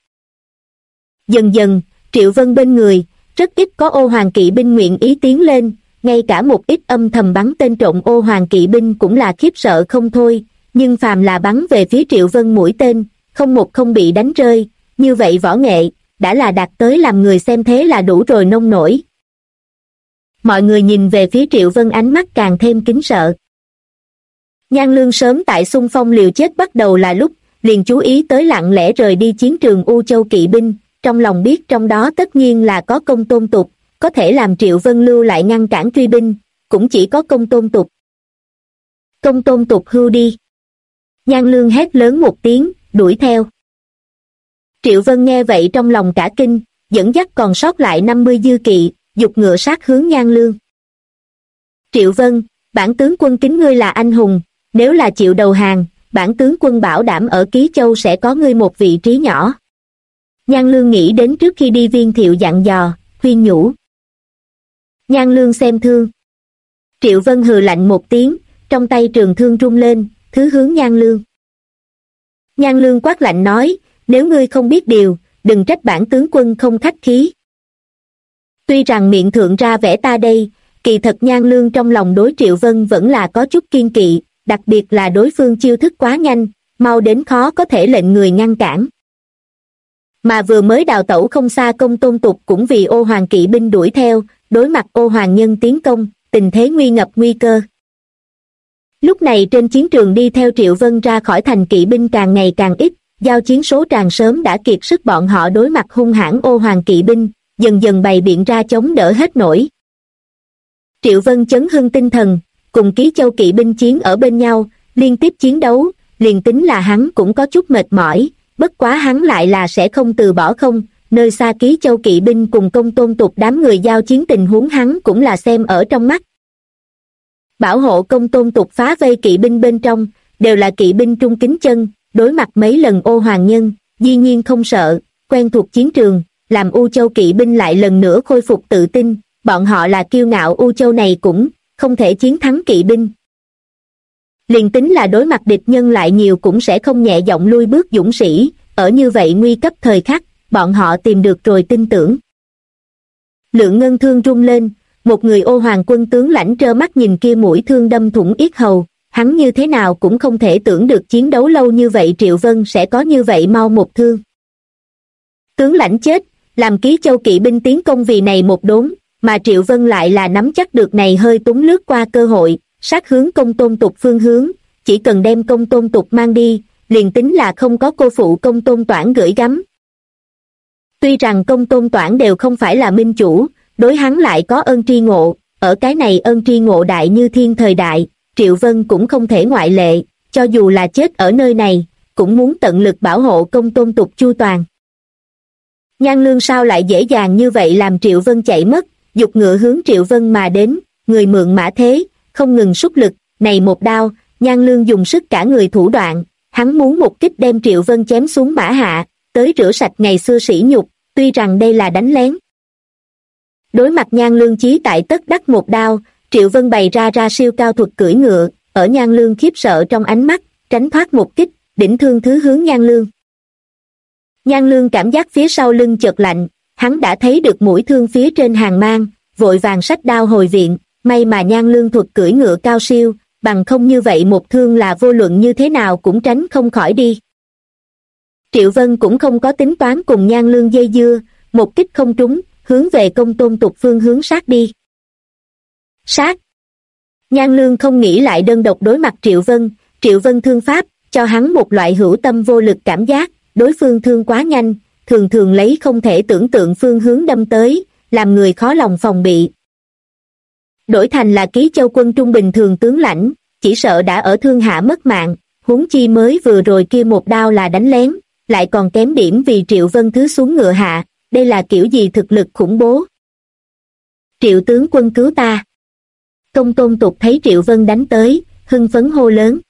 Dần dần, Triệu Vân bên người, rất ít có Ô Hoàng kỵ binh nguyện ý tiến lên, ngay cả một ít âm thầm bắn tên trộm Ô Hoàng kỵ binh cũng là khiếp sợ không thôi, nhưng phàm là bắn về phía Triệu Vân mũi tên, không một không bị đánh rơi, như vậy võ nghệ, đã là đạt tới làm người xem thế là đủ rồi nông nổi. Mọi người nhìn về phía Triệu Vân ánh mắt càng thêm kính sợ. Nhan Lương sớm tại xung phong liều chết bắt đầu là lúc, liền chú ý tới lặng lẽ rời đi chiến trường U Châu kỵ binh, trong lòng biết trong đó tất nhiên là có Công Tôn Tục, có thể làm Triệu Vân lưu lại ngăn cản truy binh, cũng chỉ có Công Tôn Tục. Công Tôn Tục hưu đi. Nhan Lương hét lớn một tiếng, đuổi theo. Triệu Vân nghe vậy trong lòng cả kinh, dẫn dắt còn sót lại 50 dư kỵ, giục ngựa sát hướng Nhan Lương. Triệu Vân, bản tướng quân kính ngươi là anh hùng, nếu là chịu đầu hàng, bản tướng quân bảo đảm ở Ký Châu sẽ có ngươi một vị trí nhỏ. Nhan Lương nghĩ đến trước khi đi Viên Thiệu dặn dò, khuyên nhủ. Nhan Lương xem thương. Triệu Vân hừ lạnh một tiếng, trong tay trường thương rung lên, thứ hướng Nhan Lương. Nhan Lương quát lạnh nói, nếu ngươi không biết điều, đừng trách bản tướng quân không khách khí. Tuy rằng miệng thượng ra vẻ ta đây, kỳ thật Nhan Lương trong lòng đối Triệu Vân vẫn là có chút kiên kỵ, đặc biệt là đối phương chiêu thức quá nhanh, mau đến khó có thể lệnh người ngăn cản. Mà vừa mới đào tẩu không xa Công Tôn Tục cũng vì Ô Hoàng kỵ binh đuổi theo, đối mặt Ô Hoàng nhân tiến công, tình thế nguy ngập nguy cơ. Lúc này trên chiến trường đi theo Triệu Vân ra khỏi thành kỵ binh càng ngày càng ít, giao chiến số tràng sớm đã kiệt sức bọn họ đối mặt hung hãn Ô Hoàng kỵ binh, dần dần bày biện ra chống đỡ hết nổi. Triệu Vân chấn hưng tinh thần, cùng Ký Châu kỵ binh chiến ở bên nhau, liên tiếp chiến đấu, liền tính là hắn cũng có chút mệt mỏi, bất quá hắn lại là sẽ không từ bỏ không, nơi xa Ký Châu kỵ binh cùng Công Tôn Tục đám người giao chiến tình huống hắn cũng là xem ở trong mắt. Bảo hộ Công Tôn Tục phá vây kỵ binh bên trong, đều là kỵ binh trung kính chân, đối mặt mấy lần Ô Hoàng nhân, dĩ nhiên không sợ, quen thuộc chiến trường, làm U Châu kỵ binh lại lần nữa khôi phục tự tin, bọn họ là kiêu ngạo U Châu này cũng không thể chiến thắng kỵ binh. Liền tính là đối mặt địch nhân lại nhiều cũng sẽ không nhẹ giọng lui bước dũng sĩ, ở như vậy nguy cấp thời khắc, bọn họ tìm được rồi tin tưởng. Lượng ngân thương rung lên, một người Ô Hoàng quân tướng lãnh trơ mắt nhìn kia mũi thương đâm thủng yết hầu, hắn như thế nào cũng không thể tưởng được chiến đấu lâu như vậy Triệu Vân sẽ có như vậy mau một thương. Tướng lãnh chết, làm Ký Châu kỵ binh tiến công vì này một đốn, mà Triệu Vân lại là nắm chắc được này hơi túng lướt qua cơ hội, sát hướng Công Tôn Tục phương hướng, chỉ cần đem Công Tôn Tục mang đi, liền tính là không có cô phụ Công Tôn Toản gửi gắm. Tuy rằng Công Tôn Toản đều không phải là minh chủ, đối hắn lại có ơn tri ngộ, ở cái này ơn tri ngộ đại như thiên thời đại, Triệu Vân cũng không thể ngoại lệ, cho dù là chết ở nơi này, cũng muốn tận lực bảo hộ Công Tôn Tục chu toàn. Nhan Lương sao lại dễ dàng như vậy làm Triệu Vân chạy mất, giục ngựa hướng Triệu Vân mà đến, người mượn mã thế, không ngừng sút lực, này một đao, Nhan Lương dùng sức cả người thủ đoạn, hắn muốn một kích đem Triệu Vân chém xuống mã hạ, tới rửa sạch ngày xưa sỉ nhục, tuy rằng đây là đánh lén. Đối mặt Nhan Lương chí tại tất đắc một đao, Triệu Vân bày ra siêu cao thuật cưỡi ngựa, ở Nhan Lương khiếp sợ trong ánh mắt, tránh thoát một kích, đỉnh thương thứ hướng Nhan Lương. Nhan Lương cảm giác phía sau lưng chợt lạnh, hắn đã thấy được mũi thương phía trên hàng mang, vội vàng xách đao hồi viện, may mà Nhan Lương thuật cưỡi ngựa cao siêu, bằng không như vậy một thương là vô luận như thế nào cũng tránh không khỏi đi. Triệu Vân cũng không có tính toán cùng Nhan Lương dây dưa, một kích không trúng, hướng về Công Tôn Tục phương hướng sát đi. Sát! Nhan Lương không nghĩ lại đơn độc đối mặt Triệu Vân thương pháp, cho hắn một loại hữu tâm vô lực cảm giác, đối phương thương quá nhanh, thường thường lấy không thể tưởng tượng phương hướng đâm tới, làm người khó lòng phòng bị. Đổi thành là Ký Châu quân trung bình thường tướng lãnh, chỉ sợ đã ở thương hạ mất mạng, huống chi mới vừa rồi kia một đao là đánh lén, lại còn kém điểm vì Triệu Vân thứ xuống ngựa hạ, đây là kiểu gì thực lực khủng bố. Triệu tướng quân cứu ta. Công Tôn Tục thấy Triệu Vân đánh tới, hưng phấn hô lớn.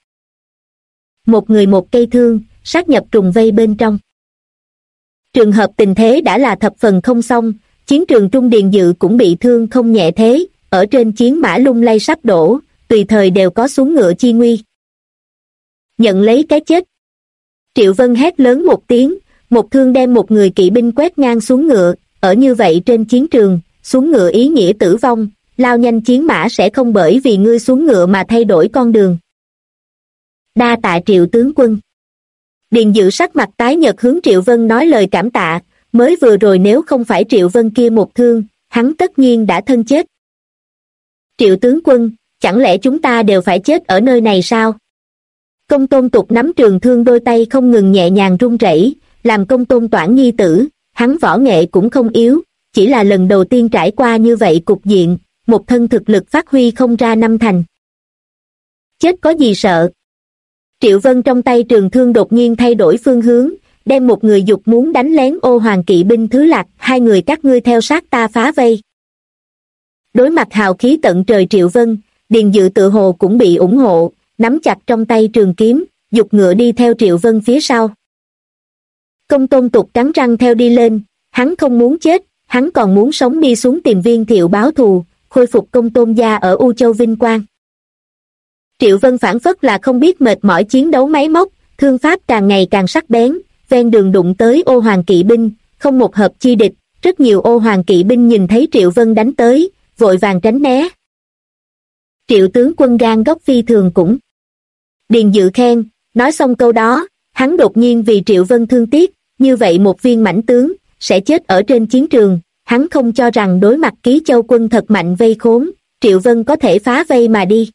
Một người một cây thương, sát nhập trùng vây bên trong. Trường hợp tình thế đã là thập phần không xong, chiến trường Trung Điền Dự cũng bị thương không nhẹ thế, ở trên chiến mã lung lay sắp đổ, tùy thời đều có xuống ngựa chi nguy. Nhận lấy cái chết. Triệu Vân hét lớn một tiếng, một thương đem một người kỵ binh quét ngang xuống ngựa, ở như vậy trên chiến trường, xuống ngựa ý nghĩa tử vong, lao nhanh chiến mã sẽ không bởi vì ngươi xuống ngựa mà thay đổi con đường. Đa tạ Triệu tướng quân. Điền Dự sắc mặt tái nhợt hướng Triệu Vân nói lời cảm tạ, mới vừa rồi nếu không phải Triệu Vân kia một thương, hắn tất nhiên đã thân chết. Triệu tướng quân, chẳng lẽ chúng ta đều phải chết ở nơi này sao? Công Tôn Tục nắm trường thương đôi tay không ngừng nhẹ nhàng run rẩy, làm Công Tôn Toản nhi tử, hắn võ nghệ cũng không yếu, chỉ là lần đầu tiên trải qua như vậy cục diện, một thân thực lực phát huy không ra năm thành. Chết có gì sợ? Triệu Vân trong tay trường thương đột nhiên thay đổi phương hướng, đem một người dục muốn đánh lén Ô Hoàng kỵ binh thứ lạc, hai người các ngươi theo sát ta phá vây. Đối mặt hào khí tận trời Triệu Vân, Điền Dự tự hồ cũng bị ủng hộ, nắm chặt trong tay trường kiếm, dục ngựa đi theo Triệu Vân phía sau. Công Tôn Tục cắn răng theo đi lên, hắn không muốn chết, hắn còn muốn sống đi xuống tìm Viên Thiệu báo thù, khôi phục Công Tôn gia ở U Châu vinh quang. Triệu Vân phản phất là không biết mệt mỏi chiến đấu máy móc, thương pháp càng ngày càng sắc bén, ven đường đụng tới Ô Hoàng kỵ binh, không một hợp chi địch, rất nhiều Ô Hoàng kỵ binh nhìn thấy Triệu Vân đánh tới, vội vàng tránh né. Triệu tướng quân gan góc phi thường cũng. Điền Dự khen, nói xong câu đó, hắn đột nhiên vì Triệu Vân thương tiếc, như vậy một viên mãnh tướng, sẽ chết ở trên chiến trường, hắn không cho rằng đối mặt Ký Châu quân thật mạnh vây khốn, Triệu Vân có thể phá vây mà đi.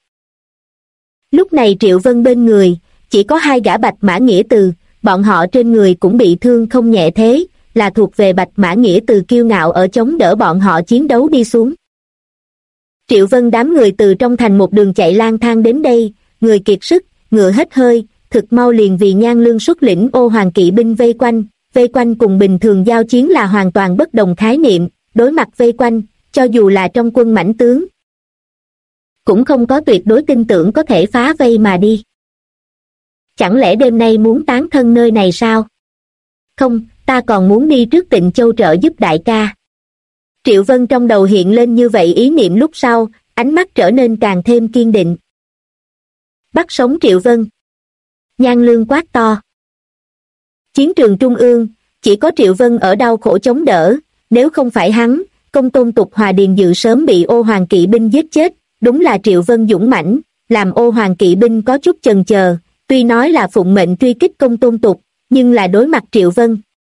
Lúc này Triệu Vân bên người, chỉ có hai gã Bạch Mã Nghĩa Từ, bọn họ trên người cũng bị thương không nhẹ thế, là thuộc về Bạch Mã Nghĩa Từ kiêu ngạo ở chống đỡ bọn họ chiến đấu đi xuống. Triệu Vân đám người từ trong thành một đường chạy lang thang đến đây, người kiệt sức, ngựa hết hơi, thực mau liền vì Nhan Lương xuất lĩnh Ô Hoàng kỵ binh vây quanh cùng bình thường giao chiến là hoàn toàn bất đồng khái niệm, đối mặt vây quanh, cho dù là trong quân mãnh tướng, cũng không có tuyệt đối tin tưởng có thể phá vây mà đi. Chẳng lẽ đêm nay muốn tán thân nơi này sao? Không, ta còn muốn đi trước Tịnh Châu trợ giúp đại ca. Triệu Vân trong đầu hiện lên như vậy ý niệm lúc sau, ánh mắt trở nên càng thêm kiên định. Bắt sống Triệu Vân. Nhan Lương quát to. Chiến trường trung ương, chỉ có Triệu Vân ở đau khổ chống đỡ, nếu không phải hắn, Công Tôn Tục Hòa Điền Dự sớm bị Ô Hoàng kỵ binh giết chết, đúng là Triệu Vân dũng mãnh, làm Ô Hoàng kỵ binh có chút chần chờ, tuy nói là phụng mệnh truy kích Công Tôn Tục, nhưng là đối mặt Triệu Vân.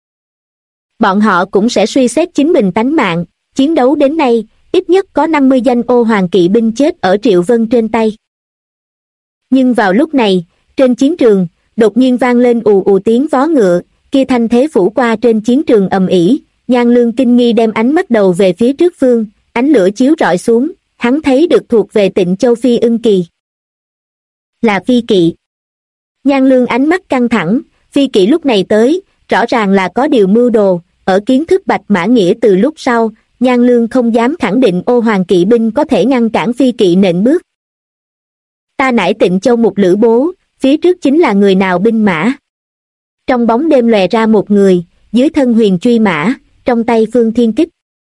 Bọn họ cũng sẽ suy xét chính mình tánh mạng, chiến đấu đến nay, ít nhất có 50 danh Ô Hoàng kỵ binh chết ở Triệu Vân trên tay. Nhưng vào lúc này, trên chiến trường, đột nhiên vang lên ù ù tiếng vó ngựa, kia thanh thế phủ qua trên chiến trường ầm ĩ, Nhan Lương kinh nghi đem ánh mắt đầu về phía trước phương, ánh lửa chiếu rọi xuống, hắn thấy được thuộc về Tịnh Châu Phi Ưng Kỳ. Là Phi Kỵ. Nhan Lương ánh mắt căng thẳng, Phi Kỵ lúc này tới, rõ ràng là có điều mưu đồ, ở kiến thức Bạch Mã Nghĩa từ lúc sau, Nhan Lương không dám khẳng định Ô Hoàng kỵ binh có thể ngăn cản Phi Kỵ nện bước. Ta nải Tịnh Châu một lữ bố, phía trước chính là người nào binh mã. Trong bóng đêm lòe ra một người, dưới thân huyền truy mã, trong tay phương thiên kích.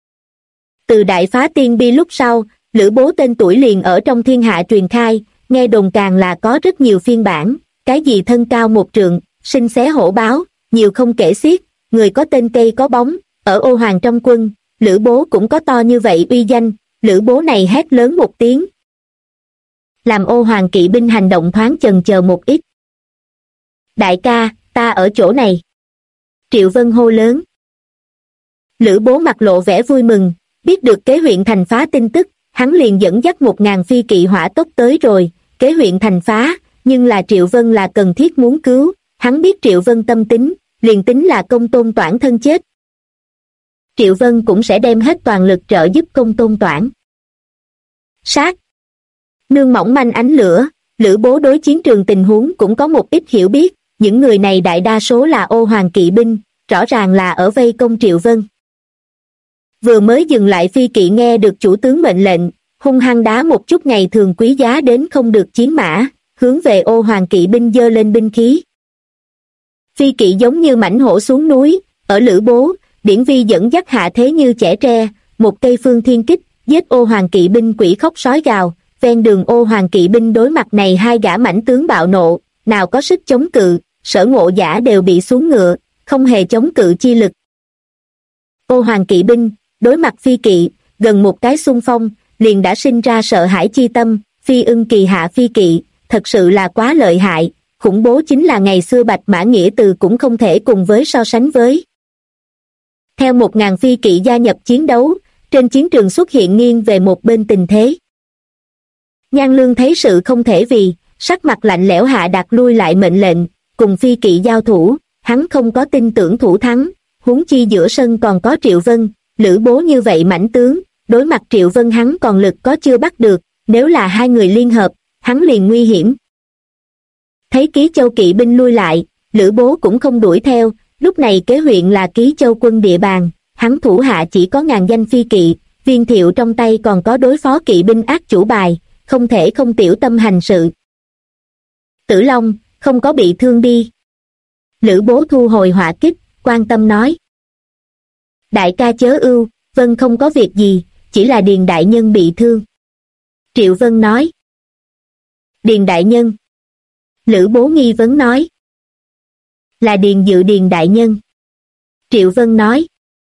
Từ đại phá tiên bi lúc sau, lữ bố tên tuổi liền ở trong thiên hạ truyền khai, nghe đồn càng là có rất nhiều phiên bản, cái gì thân cao 1 trượng, sinh xé hổ báo, nhiều không kể xiết, người có tên cây có bóng, ở Ô Hoàng trong quân, Lữ Bố cũng có to như vậy uy danh. Lữ Bố này hét lớn một tiếng, làm Ô Hoàng kỵ binh hành động thoáng chần chờ một ít. Đại ca, ta ở chỗ này. Triệu Vân hô lớn. Lữ Bố mặt lộ vẻ vui mừng, biết được kế huyện thành phá tin tức, hắn liền dẫn dắt 1000 phi kỵ hỏa tốc tới rồi. Kế huyện thành phá, nhưng là Triệu Vân là cần thiết muốn cứu, hắn biết Triệu Vân tâm tính, liền tính là Công Tôn Toản thân chết, Triệu Vân cũng sẽ đem hết toàn lực trợ giúp Công Tôn Toản. Sát nương mỏng manh ánh lửa, Lữ Bố đối chiến trường tình huống cũng có một ít hiểu biết, những người này đại đa số là Ô Hoàng kỵ binh, rõ ràng là ở vây công Triệu Vân. Vừa mới dừng lại phi kỵ nghe được chủ tướng mệnh lệnh, hung hăng đá một chút ngày thường quý giá đến không được chiến mã, hướng về Ô Hoàng kỵ binh giơ lên binh khí. Phi kỵ giống như mãnh hổ xuống núi, ở Lữ Bố, Điển Vi dẫn dắt hạ thế như chẻ tre, một cây phương thiên kích, giết Ô Hoàng kỵ binh quỷ khóc sói gào. Ven đường Ô Hoàng kỵ binh đối mặt này hai gã mãnh tướng bạo nộ, nào có sức chống cự, Sở Ngộ Giả đều bị xuống ngựa, không hề chống cự chi lực. Ô Hoàng kỵ binh, đối mặt phi kỵ, gần một cái xung phong, liền đã sinh ra sợ hãi chi tâm. Phi Ưng kỳ hạ phi kỵ, thật sự là quá lợi hại, khủng bố chính là ngày xưa Bạch Mã Nghĩa Từ cũng không thể cùng với so sánh với. Theo 1000 phi kỵ gia nhập chiến đấu, trên chiến trường xuất hiện nghiêng về một bên tình thế. Nhan Lương thấy sự không thể vì, sắc mặt lạnh lẽo hạ đặt lui lại mệnh lệnh, cùng phi kỵ giao thủ, hắn không có tin tưởng thủ thắng, huống chi giữa sân còn có Triệu Vân, Lữ Bố như vậy mãnh tướng, đối mặt Triệu Vân hắn còn lực có chưa bắt được, nếu là hai người liên hợp, hắn liền nguy hiểm. Thấy Ký Châu kỵ binh lui lại, Lữ Bố cũng không đuổi theo, lúc này kế huyện là Ký Châu quân địa bàn, hắn thủ hạ chỉ có 1000 danh phi kỵ, Viên Thiệu trong tay còn có đối phó kỵ binh ác chủ bài, không thể không tiểu tâm hành sự. Tử Long, không có bị thương đi. Lữ Bố thu hồi hỏa kích, quan tâm nói. Đại ca chớ ưu, Vân không có việc gì, chỉ là Điền đại nhân bị thương. Triệu Vân nói. Điền đại nhân. Lữ Bố nghi vấn nói. Là Điền Dự Điền đại nhân. Triệu Vân nói.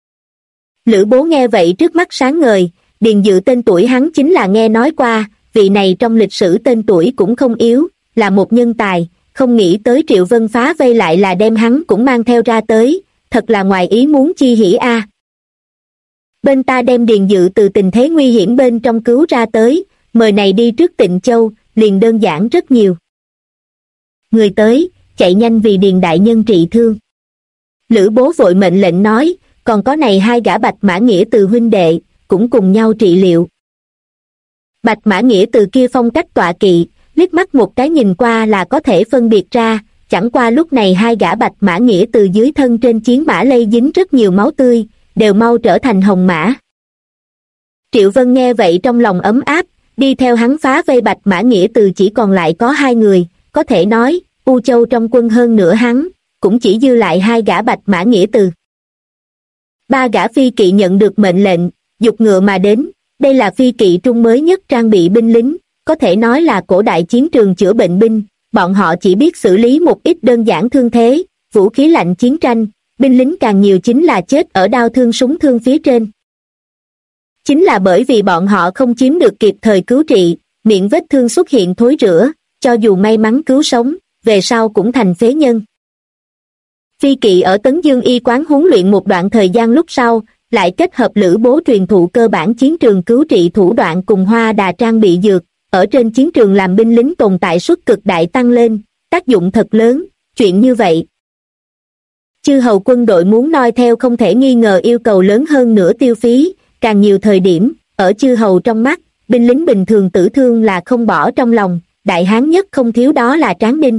Lữ Bố nghe vậy trước mắt sáng ngời, Điền Dự tên tuổi hắn chính là nghe nói qua, vị này trong lịch sử tên tuổi cũng không yếu, là một nhân tài, không nghĩ tới Triệu Vân phá vây lại là đem hắn cũng mang theo ra tới, thật là ngoài ý muốn chi hỉ a. Bên ta đem Điền Dự từ tình thế nguy hiểm bên trong cứu ra tới, mời này đi trước Tịnh Châu, liền đơn giản rất nhiều. Người tới, chạy nhanh vì Điền đại nhân trị thương. Lữ Bố vội mệnh lệnh nói, còn có này hai gã Bạch Mã Nghĩa Từ huynh đệ, cũng cùng nhau trị liệu. Bạch Mã Nghĩa Từ kia phong cách tọa kỵ, liếc mắt một cái nhìn qua là có thể phân biệt ra, chẳng qua lúc này hai gã Bạch Mã Nghĩa Từ dưới thân trên chiến mã lây dính rất nhiều máu tươi, đều mau trở thành hồng mã. Triệu Vân nghe vậy trong lòng ấm áp, đi theo hắn phá vây Bạch Mã Nghĩa Từ chỉ còn lại có 2 người, có thể nói, U Châu trong quân hơn nửa hắn, cũng chỉ dư lại 2 gã Bạch Mã Nghĩa Từ. 3 gã phi kỵ nhận được mệnh lệnh, dục ngựa mà đến, đây là phi kỵ trung mới nhất trang bị binh lính, có thể nói là cổ đại chiến trường chữa bệnh binh, bọn họ chỉ biết xử lý một ít đơn giản thương thế, vũ khí lạnh chiến tranh, binh lính càng nhiều chính là chết ở đao thương súng thương phía trên. Chính là bởi vì bọn họ không chiếm được kịp thời cứu trị, miệng vết thương xuất hiện thối rữa, cho dù may mắn cứu sống, về sau cũng thành phế nhân. Phi kỵ ở Tấn Dương y quán huấn luyện một đoạn thời gian lúc sau, lại kết hợp Lữ Bố truyền thụ cơ bản chiến trường cứu trị thủ đoạn cùng Hoa Đà trang bị dược, ở trên chiến trường làm binh lính tồn tại suất cực đại tăng lên, tác dụng thật lớn, chuyện như vậy. Chư hầu quân đội muốn noi theo không thể nghi ngờ yêu cầu lớn hơn nữa tiêu phí, càng nhiều thời điểm, ở chư hầu trong mắt, binh lính bình thường tử thương là không bỏ trong lòng, đại hán nhất không thiếu đó là Tráng Đinh.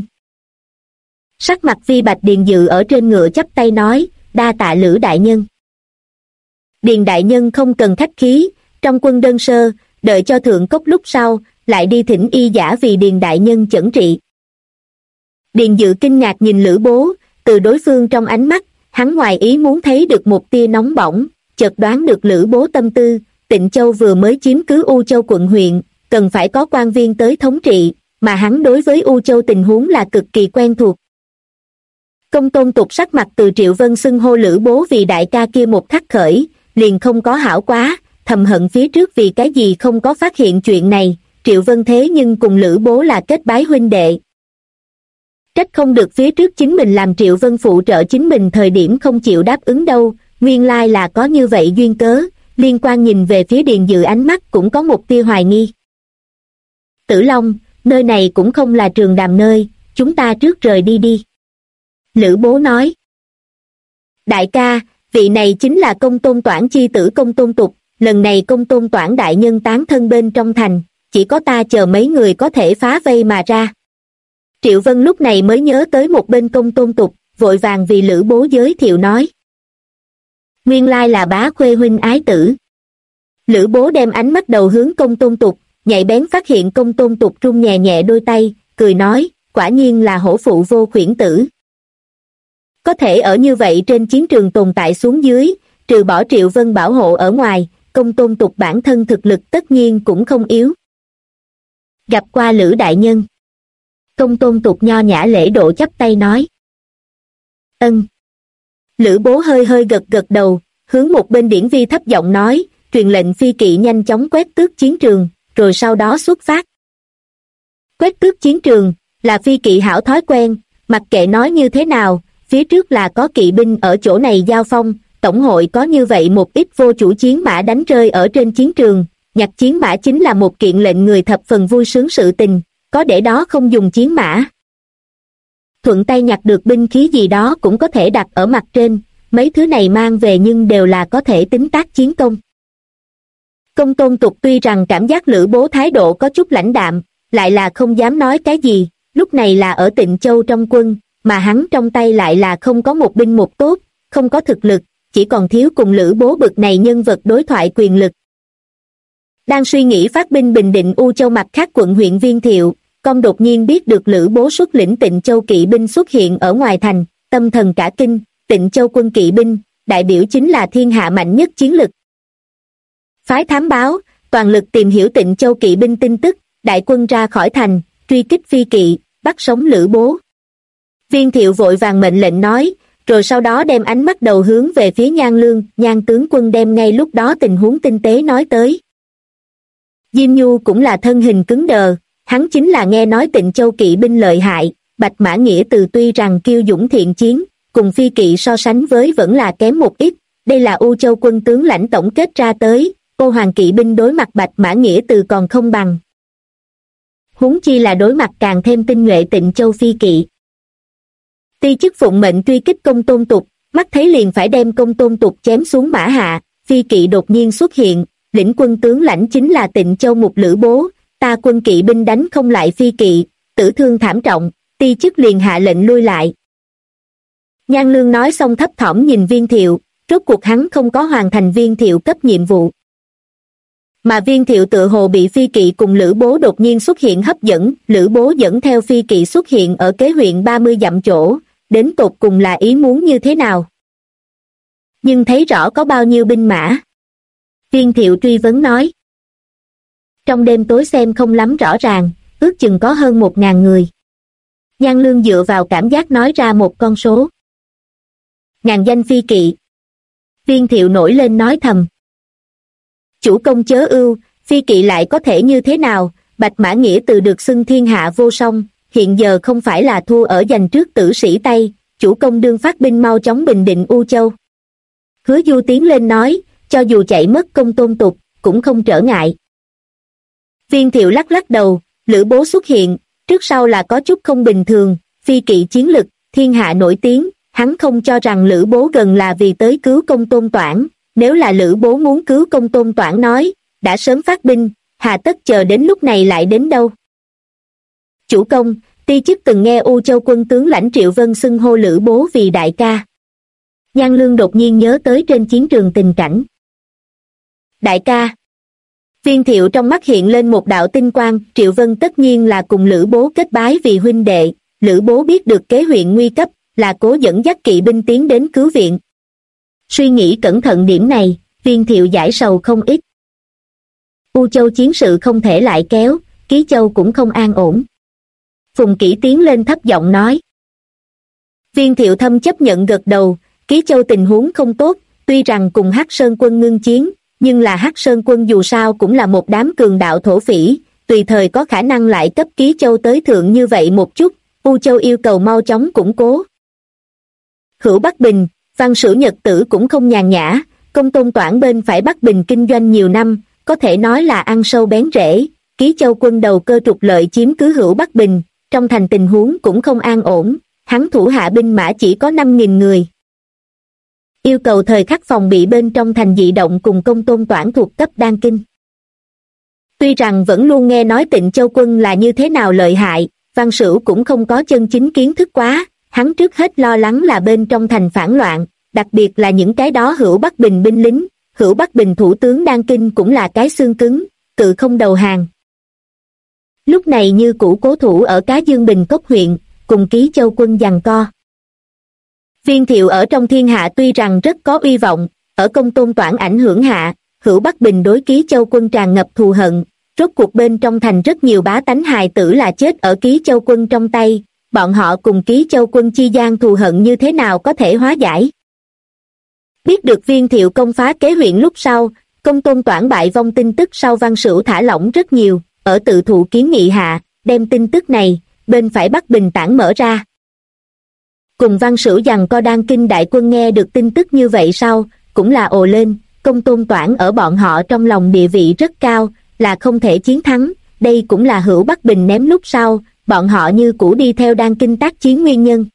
Sắc mặt Vi Bạch Điền Dự ở trên ngựa chắp tay nói, đa tạ Lữ đại nhân. Điền đại nhân không cần khách khí, trong quân đơn sơ, đợi cho thượng cốc lúc sau, lại đi thỉnh y giả vì Điền đại nhân chẩn trị. Điền Dự kinh ngạc nhìn Lữ Bố, từ đối phương trong ánh mắt, hắn ngoài ý muốn thấy được một tia nóng bỏng, chợt đoán được Lữ Bố tâm tư, Tịnh Châu vừa mới chiếm cứ U Châu quận huyện, cần phải có quan viên tới thống trị, mà hắn đối với U Châu tình huống là cực kỳ quen thuộc. Công Tôn Tục sắc mặt từ Triệu Vân xưng hô Lữ Bố vì đại ca kia một khắc khởi, liền không có hảo quá, thầm hận phía trước vì cái gì không có phát hiện chuyện này, Triệu Vân thế nhưng cùng Lữ Bố là kết bái huynh đệ. Trách không được phía trước chính mình làm Triệu Vân phụ trợ chính mình thời điểm không chịu đáp ứng đâu, nguyên lai là có như vậy duyên cớ. Liên Quan nhìn về phía Điền Dự ánh mắt cũng có một tia hoài nghi. Tử Long, nơi này cũng không là trường đàm nơi, chúng ta trước rời đi đi. Lữ Bố nói. Đại ca, vị này chính là Công Tôn Toản chi tử Công Tôn Tục, lần này Công Tôn Toản đại nhân tán thân bên trong thành, chỉ có ta chờ mấy người có thể phá vây mà ra. Triệu Vân lúc này mới nhớ tới một bên Công Tôn Tục, vội vàng vì Lữ Bố giới thiệu nói. Nguyên lai là bá khuê huynh ái tử. Lữ Bố đem ánh mắt đầu hướng Công Tôn Tục, nhạy bén phát hiện Công Tôn Tục run nhẹ nhẹ đôi tay, cười nói, quả nhiên là hổ phụ vô khuyển tử. Có thể ở như vậy trên chiến trường tồn tại xuống dưới, trừ bỏ Triệu Vân bảo hộ ở ngoài, Công Tôn Tục bản thân thực lực tất nhiên cũng không yếu. Gặp qua Lữ đại nhân. Công Tôn Tục nho nhã lễ độ chắp tay nói. Ân. Lữ Bố hơi hơi gật gật đầu, hướng một bên Điển Vi thấp giọng nói, truyền lệnh phi kỵ nhanh chóng quét tước chiến trường, rồi sau đó xuất phát. Quét tước chiến trường, là phi kỵ hảo thói quen, mặc kệ nói như thế nào, phía trước là có kỵ binh ở chỗ này giao phong, tổng hội có như vậy một ít vô chủ chiến mã đánh rơi ở trên chiến trường, nhặt chiến mã chính là một kiện lệnh người thập phần vui sướng sự tình, có để đó không dùng chiến mã. Thuận tay nhặt được binh khí gì đó cũng có thể đặt ở mặt trên, mấy thứ này mang về nhưng đều là có thể tính tác chiến công. Công Tôn Tục tuy rằng cảm giác Lữ Bố thái độ có chút lãnh đạm, lại là không dám nói cái gì, lúc này là ở Tịnh Châu trong quân, mà hắn trong tay lại là không có một binh một tốt, không có thực lực, chỉ còn thiếu cùng Lữ Bố bực này nhân vật đối thoại quyền lực. Đang suy nghĩ phát binh bình định U Châu mặt khác quận huyện Viên Thiệu, con đột nhiên biết được Lữ Bố xuất lĩnh Tịnh Châu kỵ binh xuất hiện ở ngoài thành, tâm thần cả kinh, Tịnh Châu quân kỵ binh, đại biểu chính là thiên hạ mạnh nhất chiến lực. Phái thám báo, toàn lực tìm hiểu Tịnh Châu kỵ binh tin tức, đại quân ra khỏi thành, truy kích phi kỵ, bắt sống Lữ Bố. Viên Thiệu vội vàng mệnh lệnh nói, rồi sau đó đem ánh mắt đầu hướng về phía Nhan Lương, Nhan tướng quân đem ngay lúc đó tình huống tinh tế nói tới. Diêm Nhu cũng là thân hình cứng đờ, hắn chính là nghe nói Tịnh Châu kỵ binh lợi hại, Bạch Mã Nghĩa Từ tuy rằng kiêu dũng thiện chiến, cùng phi kỵ so sánh với vẫn là kém một ít, đây là U Châu quân tướng lãnh tổng kết ra tới, Ô Hoàng kỵ binh đối mặt Bạch Mã Nghĩa Từ còn không bằng. Huống chi là đối mặt càng thêm tinh nhuệ Tịnh Châu phi kỵ. Ti chức phụng mệnh truy kích Công Tôn Tục, mắt thấy liền phải đem Công Tôn Tục chém xuống mã hạ, phi kỵ đột nhiên xuất hiện, lĩnh quân tướng lãnh chính là Tịnh Châu Mục Lữ Bố, ta quân kỵ binh đánh không lại phi kỵ, tử thương thảm trọng, ti chức liền hạ lệnh lui lại. Nhan Lương nói xong thấp thỏm nhìn Viên Thiệu, rốt cuộc hắn không có hoàn thành Viên Thiệu cấp nhiệm vụ. Mà Viên Thiệu tự hồ bị phi kỵ cùng Lữ Bố đột nhiên xuất hiện hấp dẫn, Lữ Bố dẫn theo phi kỵ xuất hiện ở kế huyện 30 dặm chỗ, đến tột cùng là ý muốn như thế nào? Nhưng thấy rõ có bao nhiêu binh mã? Viên Thiệu truy vấn nói. Trong đêm tối xem không lắm rõ ràng, ước chừng có hơn 1000 người. Nhan Lương dựa vào cảm giác nói ra một con số. 1000 danh phi kỵ. Viên Thiệu nổi lên nói thầm. Chủ công chớ ưu, phi kỵ lại có thể như thế nào, Bạch Mã Nghĩa Từ được xưng thiên hạ vô song, hiện giờ không phải là thua ở giành trước tử sĩ Tây, chủ công đương phát binh mau chóng bình định U Châu. Hứa Du tiến lên nói, cho dù chạy mất Công Tôn Tục, cũng không trở ngại. Viên Thiệu lắc lắc đầu, Lữ Bố xuất hiện, trước sau là có chút không bình thường, phi kỵ chiến lực, thiên hạ nổi tiếng, hắn không cho rằng Lữ Bố gần là vì tới cứu Công Tôn Toản, nếu là Lữ Bố muốn cứu Công Tôn Toản nói, đã sớm phát binh, hà tất chờ đến lúc này lại đến đâu. Chủ công, ti chức từng nghe U Châu quân tướng lãnh Triệu Vân xưng hô Lữ Bố vì đại ca. Nhan Lương đột nhiên nhớ tới trên chiến trường tình cảnh. Đại ca. Viên Thiệu trong mắt hiện lên một đạo tinh quang, Triệu Vân tất nhiên là cùng Lữ Bố kết bái vì huynh đệ, Lữ Bố biết được kế huyện nguy cấp, là cố dẫn dắt kỵ binh tiến đến cứu viện. Suy nghĩ cẩn thận điểm này, Viên Thiệu giải sầu không ít. U Châu chiến sự không thể lại kéo, Ký Châu cũng không an ổn. Phùng Kỷ tiến lên thấp giọng nói. Viên Thiệu Thâm chấp nhận gật đầu, Ký Châu tình huống không tốt, tuy rằng cùng Hắc Sơn quân ngưng chiến, nhưng là Hắc Sơn quân dù sao cũng là một đám cường đạo thổ phỉ, tùy thời có khả năng lại cấp Ký Châu tới thượng như vậy một chút, U Châu yêu cầu mau chóng củng cố. Hữu Bắc Bình, Văn Sử nhật tử cũng không nhàn nhã, Công Tôn Toản bên phải Bắc Bình kinh doanh nhiều năm, có thể nói là ăn sâu bén rễ, Ký Châu quân đầu cơ trục lợi chiếm cứ Hữu Bắc Bình, trong thành tình huống cũng không an ổn, hắn thủ hạ binh mã chỉ có 5.000 người. Yêu cầu thời khắc phòng bị bên trong thành dị động cùng Công Tôn Toản thuộc cấp đan kinh. Tuy rằng vẫn luôn nghe nói Tịnh Châu quân là như thế nào lợi hại, Văn Sửu cũng không có chân chính kiến thức quá, hắn trước hết lo lắng là bên trong thành phản loạn, đặc biệt là những cái đó Hữu Bắc Bình binh lính, Hữu Bắc Bình thủ tướng Đan Kinh cũng là cái xương cứng, cự không đầu hàng. Lúc này như cũ cố thủ ở Cá Dương Bình Cốc huyện, cùng Ký Châu quân giằng co. Viên Thiệu ở trong thiên hạ tuy rằng rất có uy vọng, ở Công Tôn Toản ảnh hưởng hạ, Hữu Bắc Bình đối Ký Châu quân tràn ngập thù hận, rốt cuộc bên trong thành rất nhiều bá tánh hài tử là chết ở Ký Châu quân trong tay, bọn họ cùng Ký Châu quân chi gian thù hận như thế nào có thể hóa giải. Biết được Viên Thiệu công phá kế huyện lúc sau, Công Tôn Toản bại vong tin tức sau Văn Sửu thả lỏng rất nhiều, ở tự thụ kiến nghị hạ, đem tin tức này, bên phải Bắc Bình tản mở ra. Cùng Văn Sửu giằng co Đan Kinh đại quân nghe được tin tức như vậy sau, cũng là ồ lên, Công Tôn Toản ở bọn họ trong lòng địa vị rất cao, là không thể chiến thắng, đây cũng là Hữu Bắc Bình ném lúc sau, bọn họ như cũ đi theo Đan Kinh tác chiến nguyên nhân.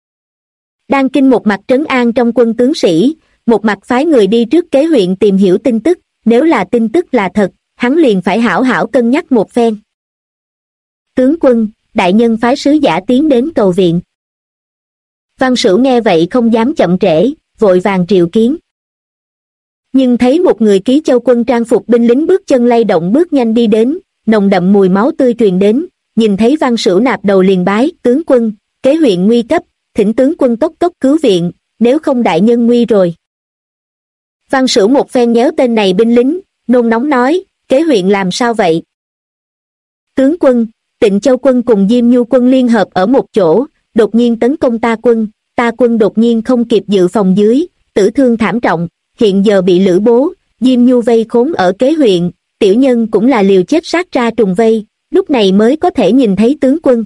Đan Kinh một mặt trấn an trong quân tướng sĩ, một mặt phái người đi trước kế huyện tìm hiểu tin tức, nếu là tin tức là thật, hắn liền phải hảo hảo cân nhắc một phen. Tướng quân, đại nhân phái sứ giả tiến đến cầu viện. Văn Sửu nghe vậy không dám chậm trễ, vội vàng triệu kiến. Nhưng thấy một người Ký Châu quân trang phục binh lính bước chân lay động bước nhanh đi đến, nồng đậm mùi máu tươi truyền đến, nhìn thấy Văn Sửu nạp đầu liền bái, tướng quân, kế huyện nguy cấp, thỉnh tướng quân tốc tốc cứu viện, nếu không đại nhân nguy rồi. Văn Sửu một phen nhéo tên này binh lính, nôn nóng nói, kế huyện làm sao vậy? Tướng quân, Tịnh Châu quân cùng Diêm Nhu quân liên hợp ở một chỗ, đột nhiên tấn công ta quân đột nhiên không kịp dự phòng dưới, tử thương thảm trọng, hiện giờ bị Lữ Bố, Diêm Nhu vây khốn ở kế huyện, tiểu nhân cũng là liều chết sát ra trùng vây, lúc này mới có thể nhìn thấy tướng quân.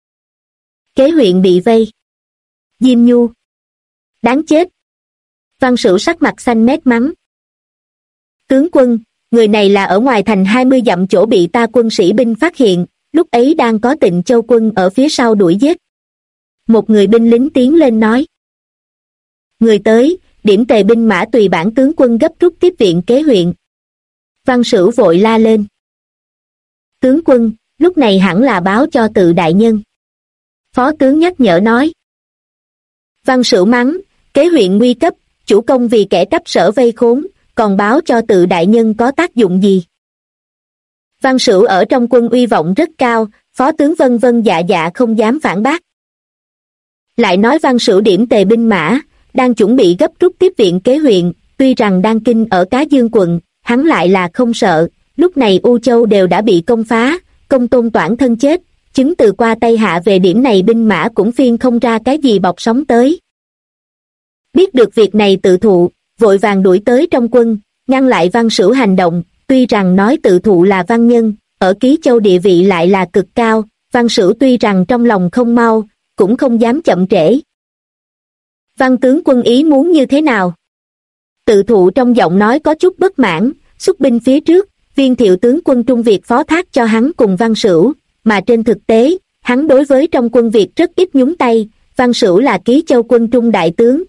Kế huyện bị vây. Diêm Nhu. Đáng chết. Văn Sửu sắc mặt xanh mét mắng. Tướng quân, người này là ở ngoài thành 20 dặm chỗ bị ta quân sĩ binh phát hiện, lúc ấy đang có Tịnh Châu quân ở phía sau đuổi giết. Một người binh lính tiến lên nói. Người tới, điểm tề binh mã tùy bản tướng quân gấp rút tiếp viện kế huyện. Văn Sửu vội la lên. Tướng quân, lúc này hẳn là báo cho tự đại nhân. Phó tướng nhắc nhở nói. Văn Sửu mắng, kế huyện nguy cấp, chủ công vì kẻ cắp sở vây khốn, còn báo cho tự đại nhân có tác dụng gì? Văn Sửu ở trong quân uy vọng rất cao, phó tướng vân vân dạ dạ không dám phản bác. Lại nói Văn Sửu điểm tề binh mã, đang chuẩn bị gấp rút tiếp viện kế huyện, tuy rằng Đan Kinh ở Cá Dương quận, hắn lại là không sợ, lúc này U Châu đều đã bị công phá, Công Tôn Toản thân chết, chứng từ qua tay hạ về điểm này binh mã cũng phiên không ra cái gì bọc sóng tới. Biết được việc này tự thụ, vội vàng đuổi tới trong quân, ngăn lại Văn Sửu hành động, tuy rằng nói tự thụ là văn nhân, ở Ký Châu địa vị lại là cực cao, Văn Sửu tuy rằng trong lòng không mau, cũng không dám chậm trễ. Văn tướng quân ý muốn như thế nào? Tự thụ trong giọng nói có chút bất mãn, xuất binh phía trước, Viên Thiệu tướng quân Trung Việt phó thác cho hắn cùng Văn Sửu, mà trên thực tế, hắn đối với trong quân Việt rất ít nhúng tay, Văn Sửu là Ký Châu quân Trung đại tướng.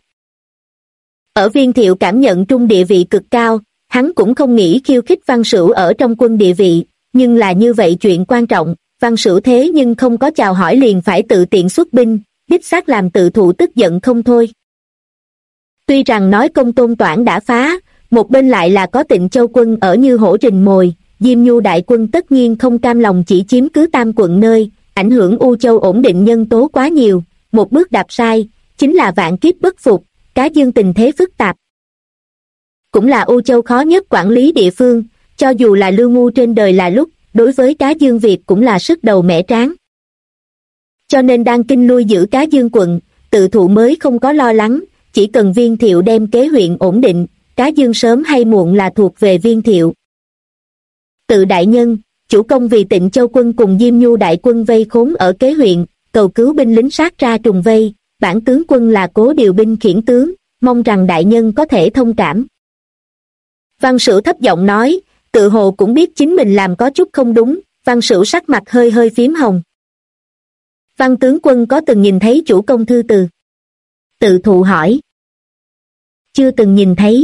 Ở Viên Thiệu cảm nhận Trung địa vị cực cao, hắn cũng không nghĩ khiêu khích Văn Sửu ở trong quân địa vị, nhưng là như vậy chuyện quan trọng, Văn Sửu thế nhưng không có chào hỏi liền phải tự tiện xuất binh, đích xác làm tự thụ tức giận không thôi. Tuy rằng nói Công Tôn Toản đã phá, một bên lại là có Tịnh Châu quân ở như hổ rình mồi, Diêm Nhu đại quân tất nhiên không cam lòng chỉ chiếm cứ Tam quận nơi, ảnh hưởng U Châu ổn định nhân tố quá nhiều, một bước đạp sai, chính là vạn kiếp bất phục, Cá Dương tình thế phức tạp. Cũng là U Châu khó nhất quản lý địa phương, cho dù là lưu ngu trên đời là lúc, đối với Cá Dương Việt cũng là sức đầu mẻ tráng. Cho nên Đan Kinh lui giữ Cá Dương quận, Tự thụ mới không có lo lắng, chỉ cần Viên Thiệu đem kế huyện ổn định, Cá Dương sớm hay muộn là thuộc về Viên Thiệu. Tự đại nhân, chủ công vì Tịnh Châu quân cùng Diêm Nhu đại quân vây khốn ở kế huyện, cầu cứu binh lính sát ra trùng vây, bản tướng quân là Cố điều binh khiển tướng, mong rằng đại nhân có thể thông cảm. Văn Sửu thấp giọng nói, tự hồ cũng biết chính mình làm có chút không đúng. Văn Sửu sắc mặt hơi hơi phím hồng. Văn tướng quân có từng nhìn thấy chủ công thư từ? Tự thụ hỏi. Chưa từng nhìn thấy.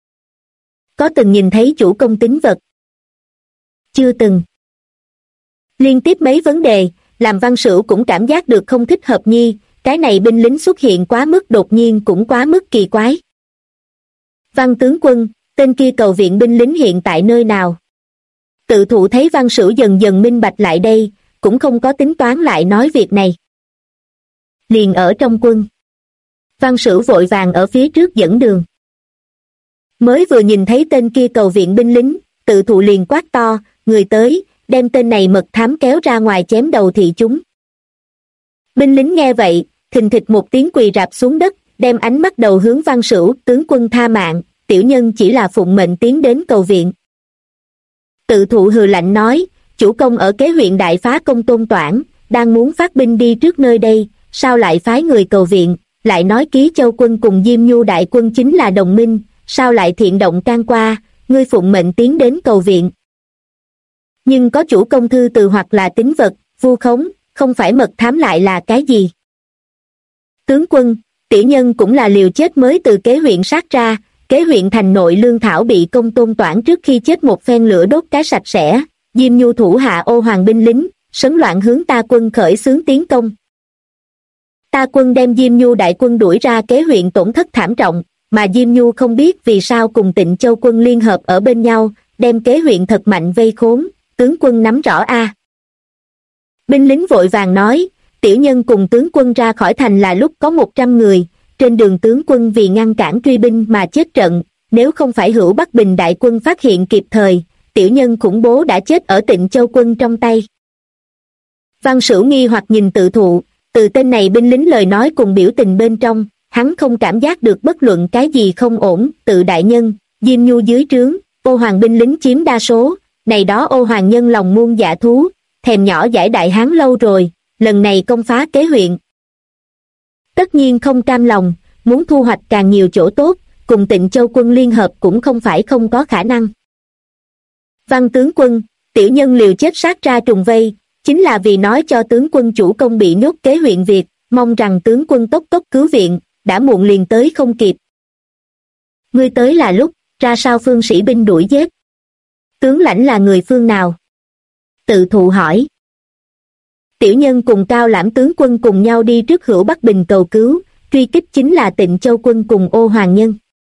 Có từng nhìn thấy chủ công tín vật? Chưa từng. Liên tiếp mấy vấn đề, làm Văn Sửu cũng cảm giác được không thích hợp nhi, cái này binh lính xuất hiện quá mức đột nhiên cũng quá mức kỳ quái. Văn tướng quân, tên kia cầu viện binh lính hiện tại nơi nào? Tự thụ thấy Văn Sửu dần dần minh bạch lại đây, cũng không có tính toán lại nói việc này. Liền ở trong quân. Văn Sửu vội vàng ở phía trước dẫn đường. Mới vừa nhìn thấy tên kia cầu viện binh lính, tự thụ liền quát to, người tới, đem tên này mật thám kéo ra ngoài chém đầu thị chúng. Binh lính nghe vậy, thình thịch một tiếng quỳ rạp xuống đất, đem ánh mắt đầu hướng Văn Sửu, tướng quân tha mạng, tiểu nhân chỉ là phụng mệnh tiến đến cầu viện. Tự thụ hừ lạnh nói, chủ công ở kế huyện đại phá công Tôn Toản, đang muốn phát binh đi trước nơi đây, sao lại phái người cầu viện, lại nói Ký Châu quân cùng Diêm Nhu đại quân chính là đồng minh, sao lại thiện động can qua, ngươi phụng mệnh tiến đến cầu viện. Nhưng có chủ công thư từ hoặc là tín vật, vu khống, không phải mật thám lại là cái gì? Tướng quân, tiểu nhân cũng là liều chết mới từ kế huyện sát ra, kế huyện thành nội lương thảo bị công Tôn Toản trước khi chết một phen lửa đốt cái sạch sẽ, Diêm Nhu thủ hạ ô hoàng binh lính, sấn loạn hướng ta quân khởi xướng tiến công. Ta quân đem Diêm Nhu đại quân đuổi ra kế huyện tổn thất thảm trọng, mà Diêm Nhu không biết vì sao cùng Tịnh Châu quân liên hợp ở bên nhau, đem kế huyện thật mạnh vây khốn, tướng quân nắm rõ a. Binh lính vội vàng nói, tiểu nhân cùng tướng quân ra khỏi thành là lúc có 100 người, trên đường tướng quân vì ngăn cản truy binh mà chết trận, nếu không phải Hữu Bắc Bình đại quân phát hiện kịp thời, tiểu nhân khủng bố đã chết ở Tịnh Châu quân trong tay. Văn Sửu nghi hoặc nhìn tự thụ, từ tên này binh lính lời nói cùng biểu tình bên trong, hắn không cảm giác được bất luận cái gì không ổn. Tự đại nhân, Diêm Nhu dưới trướng, ô hoàng binh lính chiếm đa số, này đó ô hoàng nhân lòng muôn dạ thú, thèm nhỏ giải đại hán lâu rồi, lần này công phá kế huyện. Tất nhiên không cam lòng, muốn thu hoạch càng nhiều chỗ tốt, cùng Tịnh Châu quân liên hợp cũng không phải không có khả năng. Văn tướng quân, tiểu nhân liều chết sát ra trùng vây, chính là vì nói cho tướng quân chủ công bị nhốt kế huyện Việt, mong rằng tướng quân tốc tốc cứu viện, đã muộn liền tới không kịp. Ngươi tới là lúc, ra sao phương sĩ binh đuổi giết? Tướng lãnh là người phương nào? Tự thụ hỏi. Tiểu nhân cùng Cao Lãm tướng quân cùng nhau đi trước Hữu Bắc Bình cầu cứu, truy kích chính là Tịnh Châu quân cùng ô hoàng nhân.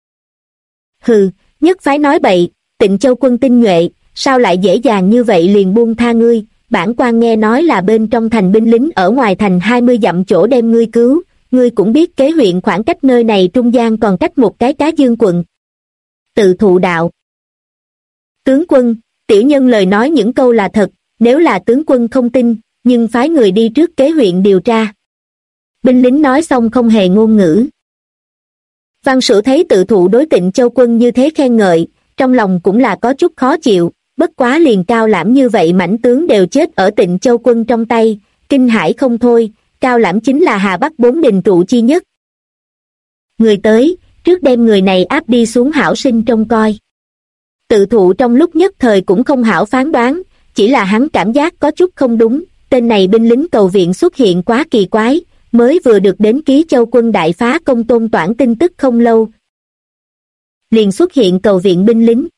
Hừ, nhất phái nói bậy, Tịnh Châu quân tinh nhuệ, sao lại dễ dàng như vậy liền buông tha ngươi, bản quan nghe nói là bên trong thành binh lính ở ngoài thành 20 dặm chỗ đem ngươi cứu, ngươi cũng biết kế huyện khoảng cách nơi này trung gian còn cách một cái Cá Dương quận. Tự thụ đạo. Tướng quân, tiểu nhân lời nói những câu là thật, nếu là tướng quân không tin, nhưng phái người đi trước kế huyện điều tra. Binh lính nói xong không hề ngôn ngữ. Văn Sửu thấy tự thụ đối Tịnh Châu quân như thế khen ngợi, trong lòng cũng là có chút khó chịu, bất quá liền Cao Lãm như vậy mãnh tướng đều chết ở Tịnh Châu quân trong tay, kinh hãi không thôi, Cao Lãm chính là Hà Bắc 4 đình trụ chi nhất. Người tới, trước đem người này áp đi xuống hảo sinh trông coi. Tự thụ trong lúc nhất thời cũng không hảo phán đoán, chỉ là hắn cảm giác có chút không đúng, tên này binh lính cầu viện xuất hiện quá kỳ quái, mới vừa được đến Ký Châu quân đại phá công Tôn Toản tin tức không lâu. Liền xuất hiện cầu viện binh lính.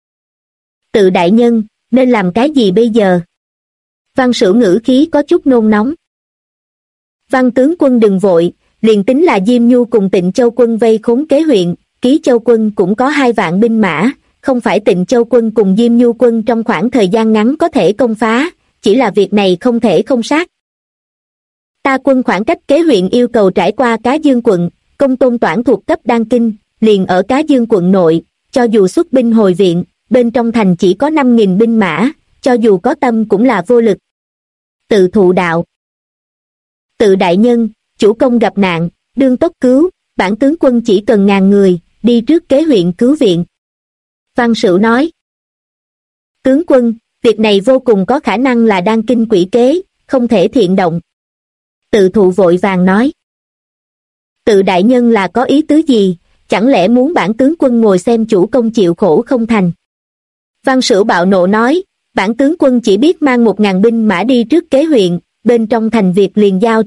Tự đại nhân, nên làm cái gì bây giờ? Văn Sửu ngữ khí có chút nôn nóng. Văn tướng quân đừng vội, liền tính là Diêm Nhu cùng Tịnh Châu quân vây khốn kế huyện, Ký Châu quân cũng có 2 vạn binh mã, không phải Tịnh Châu quân cùng Diêm Nhu quân trong khoảng thời gian ngắn có thể công phá, chỉ là việc này không thể không sát. Ta quân khoảng cách kế huyện yêu cầu trải qua Cá Dương quận, công Tôn Toản thuộc cấp Đan Kinh, liền ở Cá Dương quận nội, cho dù xuất binh hồi viện, bên trong thành chỉ có 5.000 binh mã, cho dù có tâm cũng là vô lực. Tự thụ đạo. Tự đại nhân, chủ công gặp nạn, đương tốc cứu, bản tướng quân chỉ cần 1000 người, đi trước kế huyện cứu viện. Văn Sửu nói. Tướng quân, việc này vô cùng có khả năng là đan kinh quỷ kế, không thể thiện động. Tự thụ vội vàng nói. Tự đại nhân là có ý tứ gì, chẳng lẽ muốn bản tướng quân ngồi xem chủ công chịu khổ không thành? Văn Sửu bạo nộ nói, bản tướng quân chỉ biết mang 1000 binh mã đi trước kế huyện, bên trong thành việc liền giao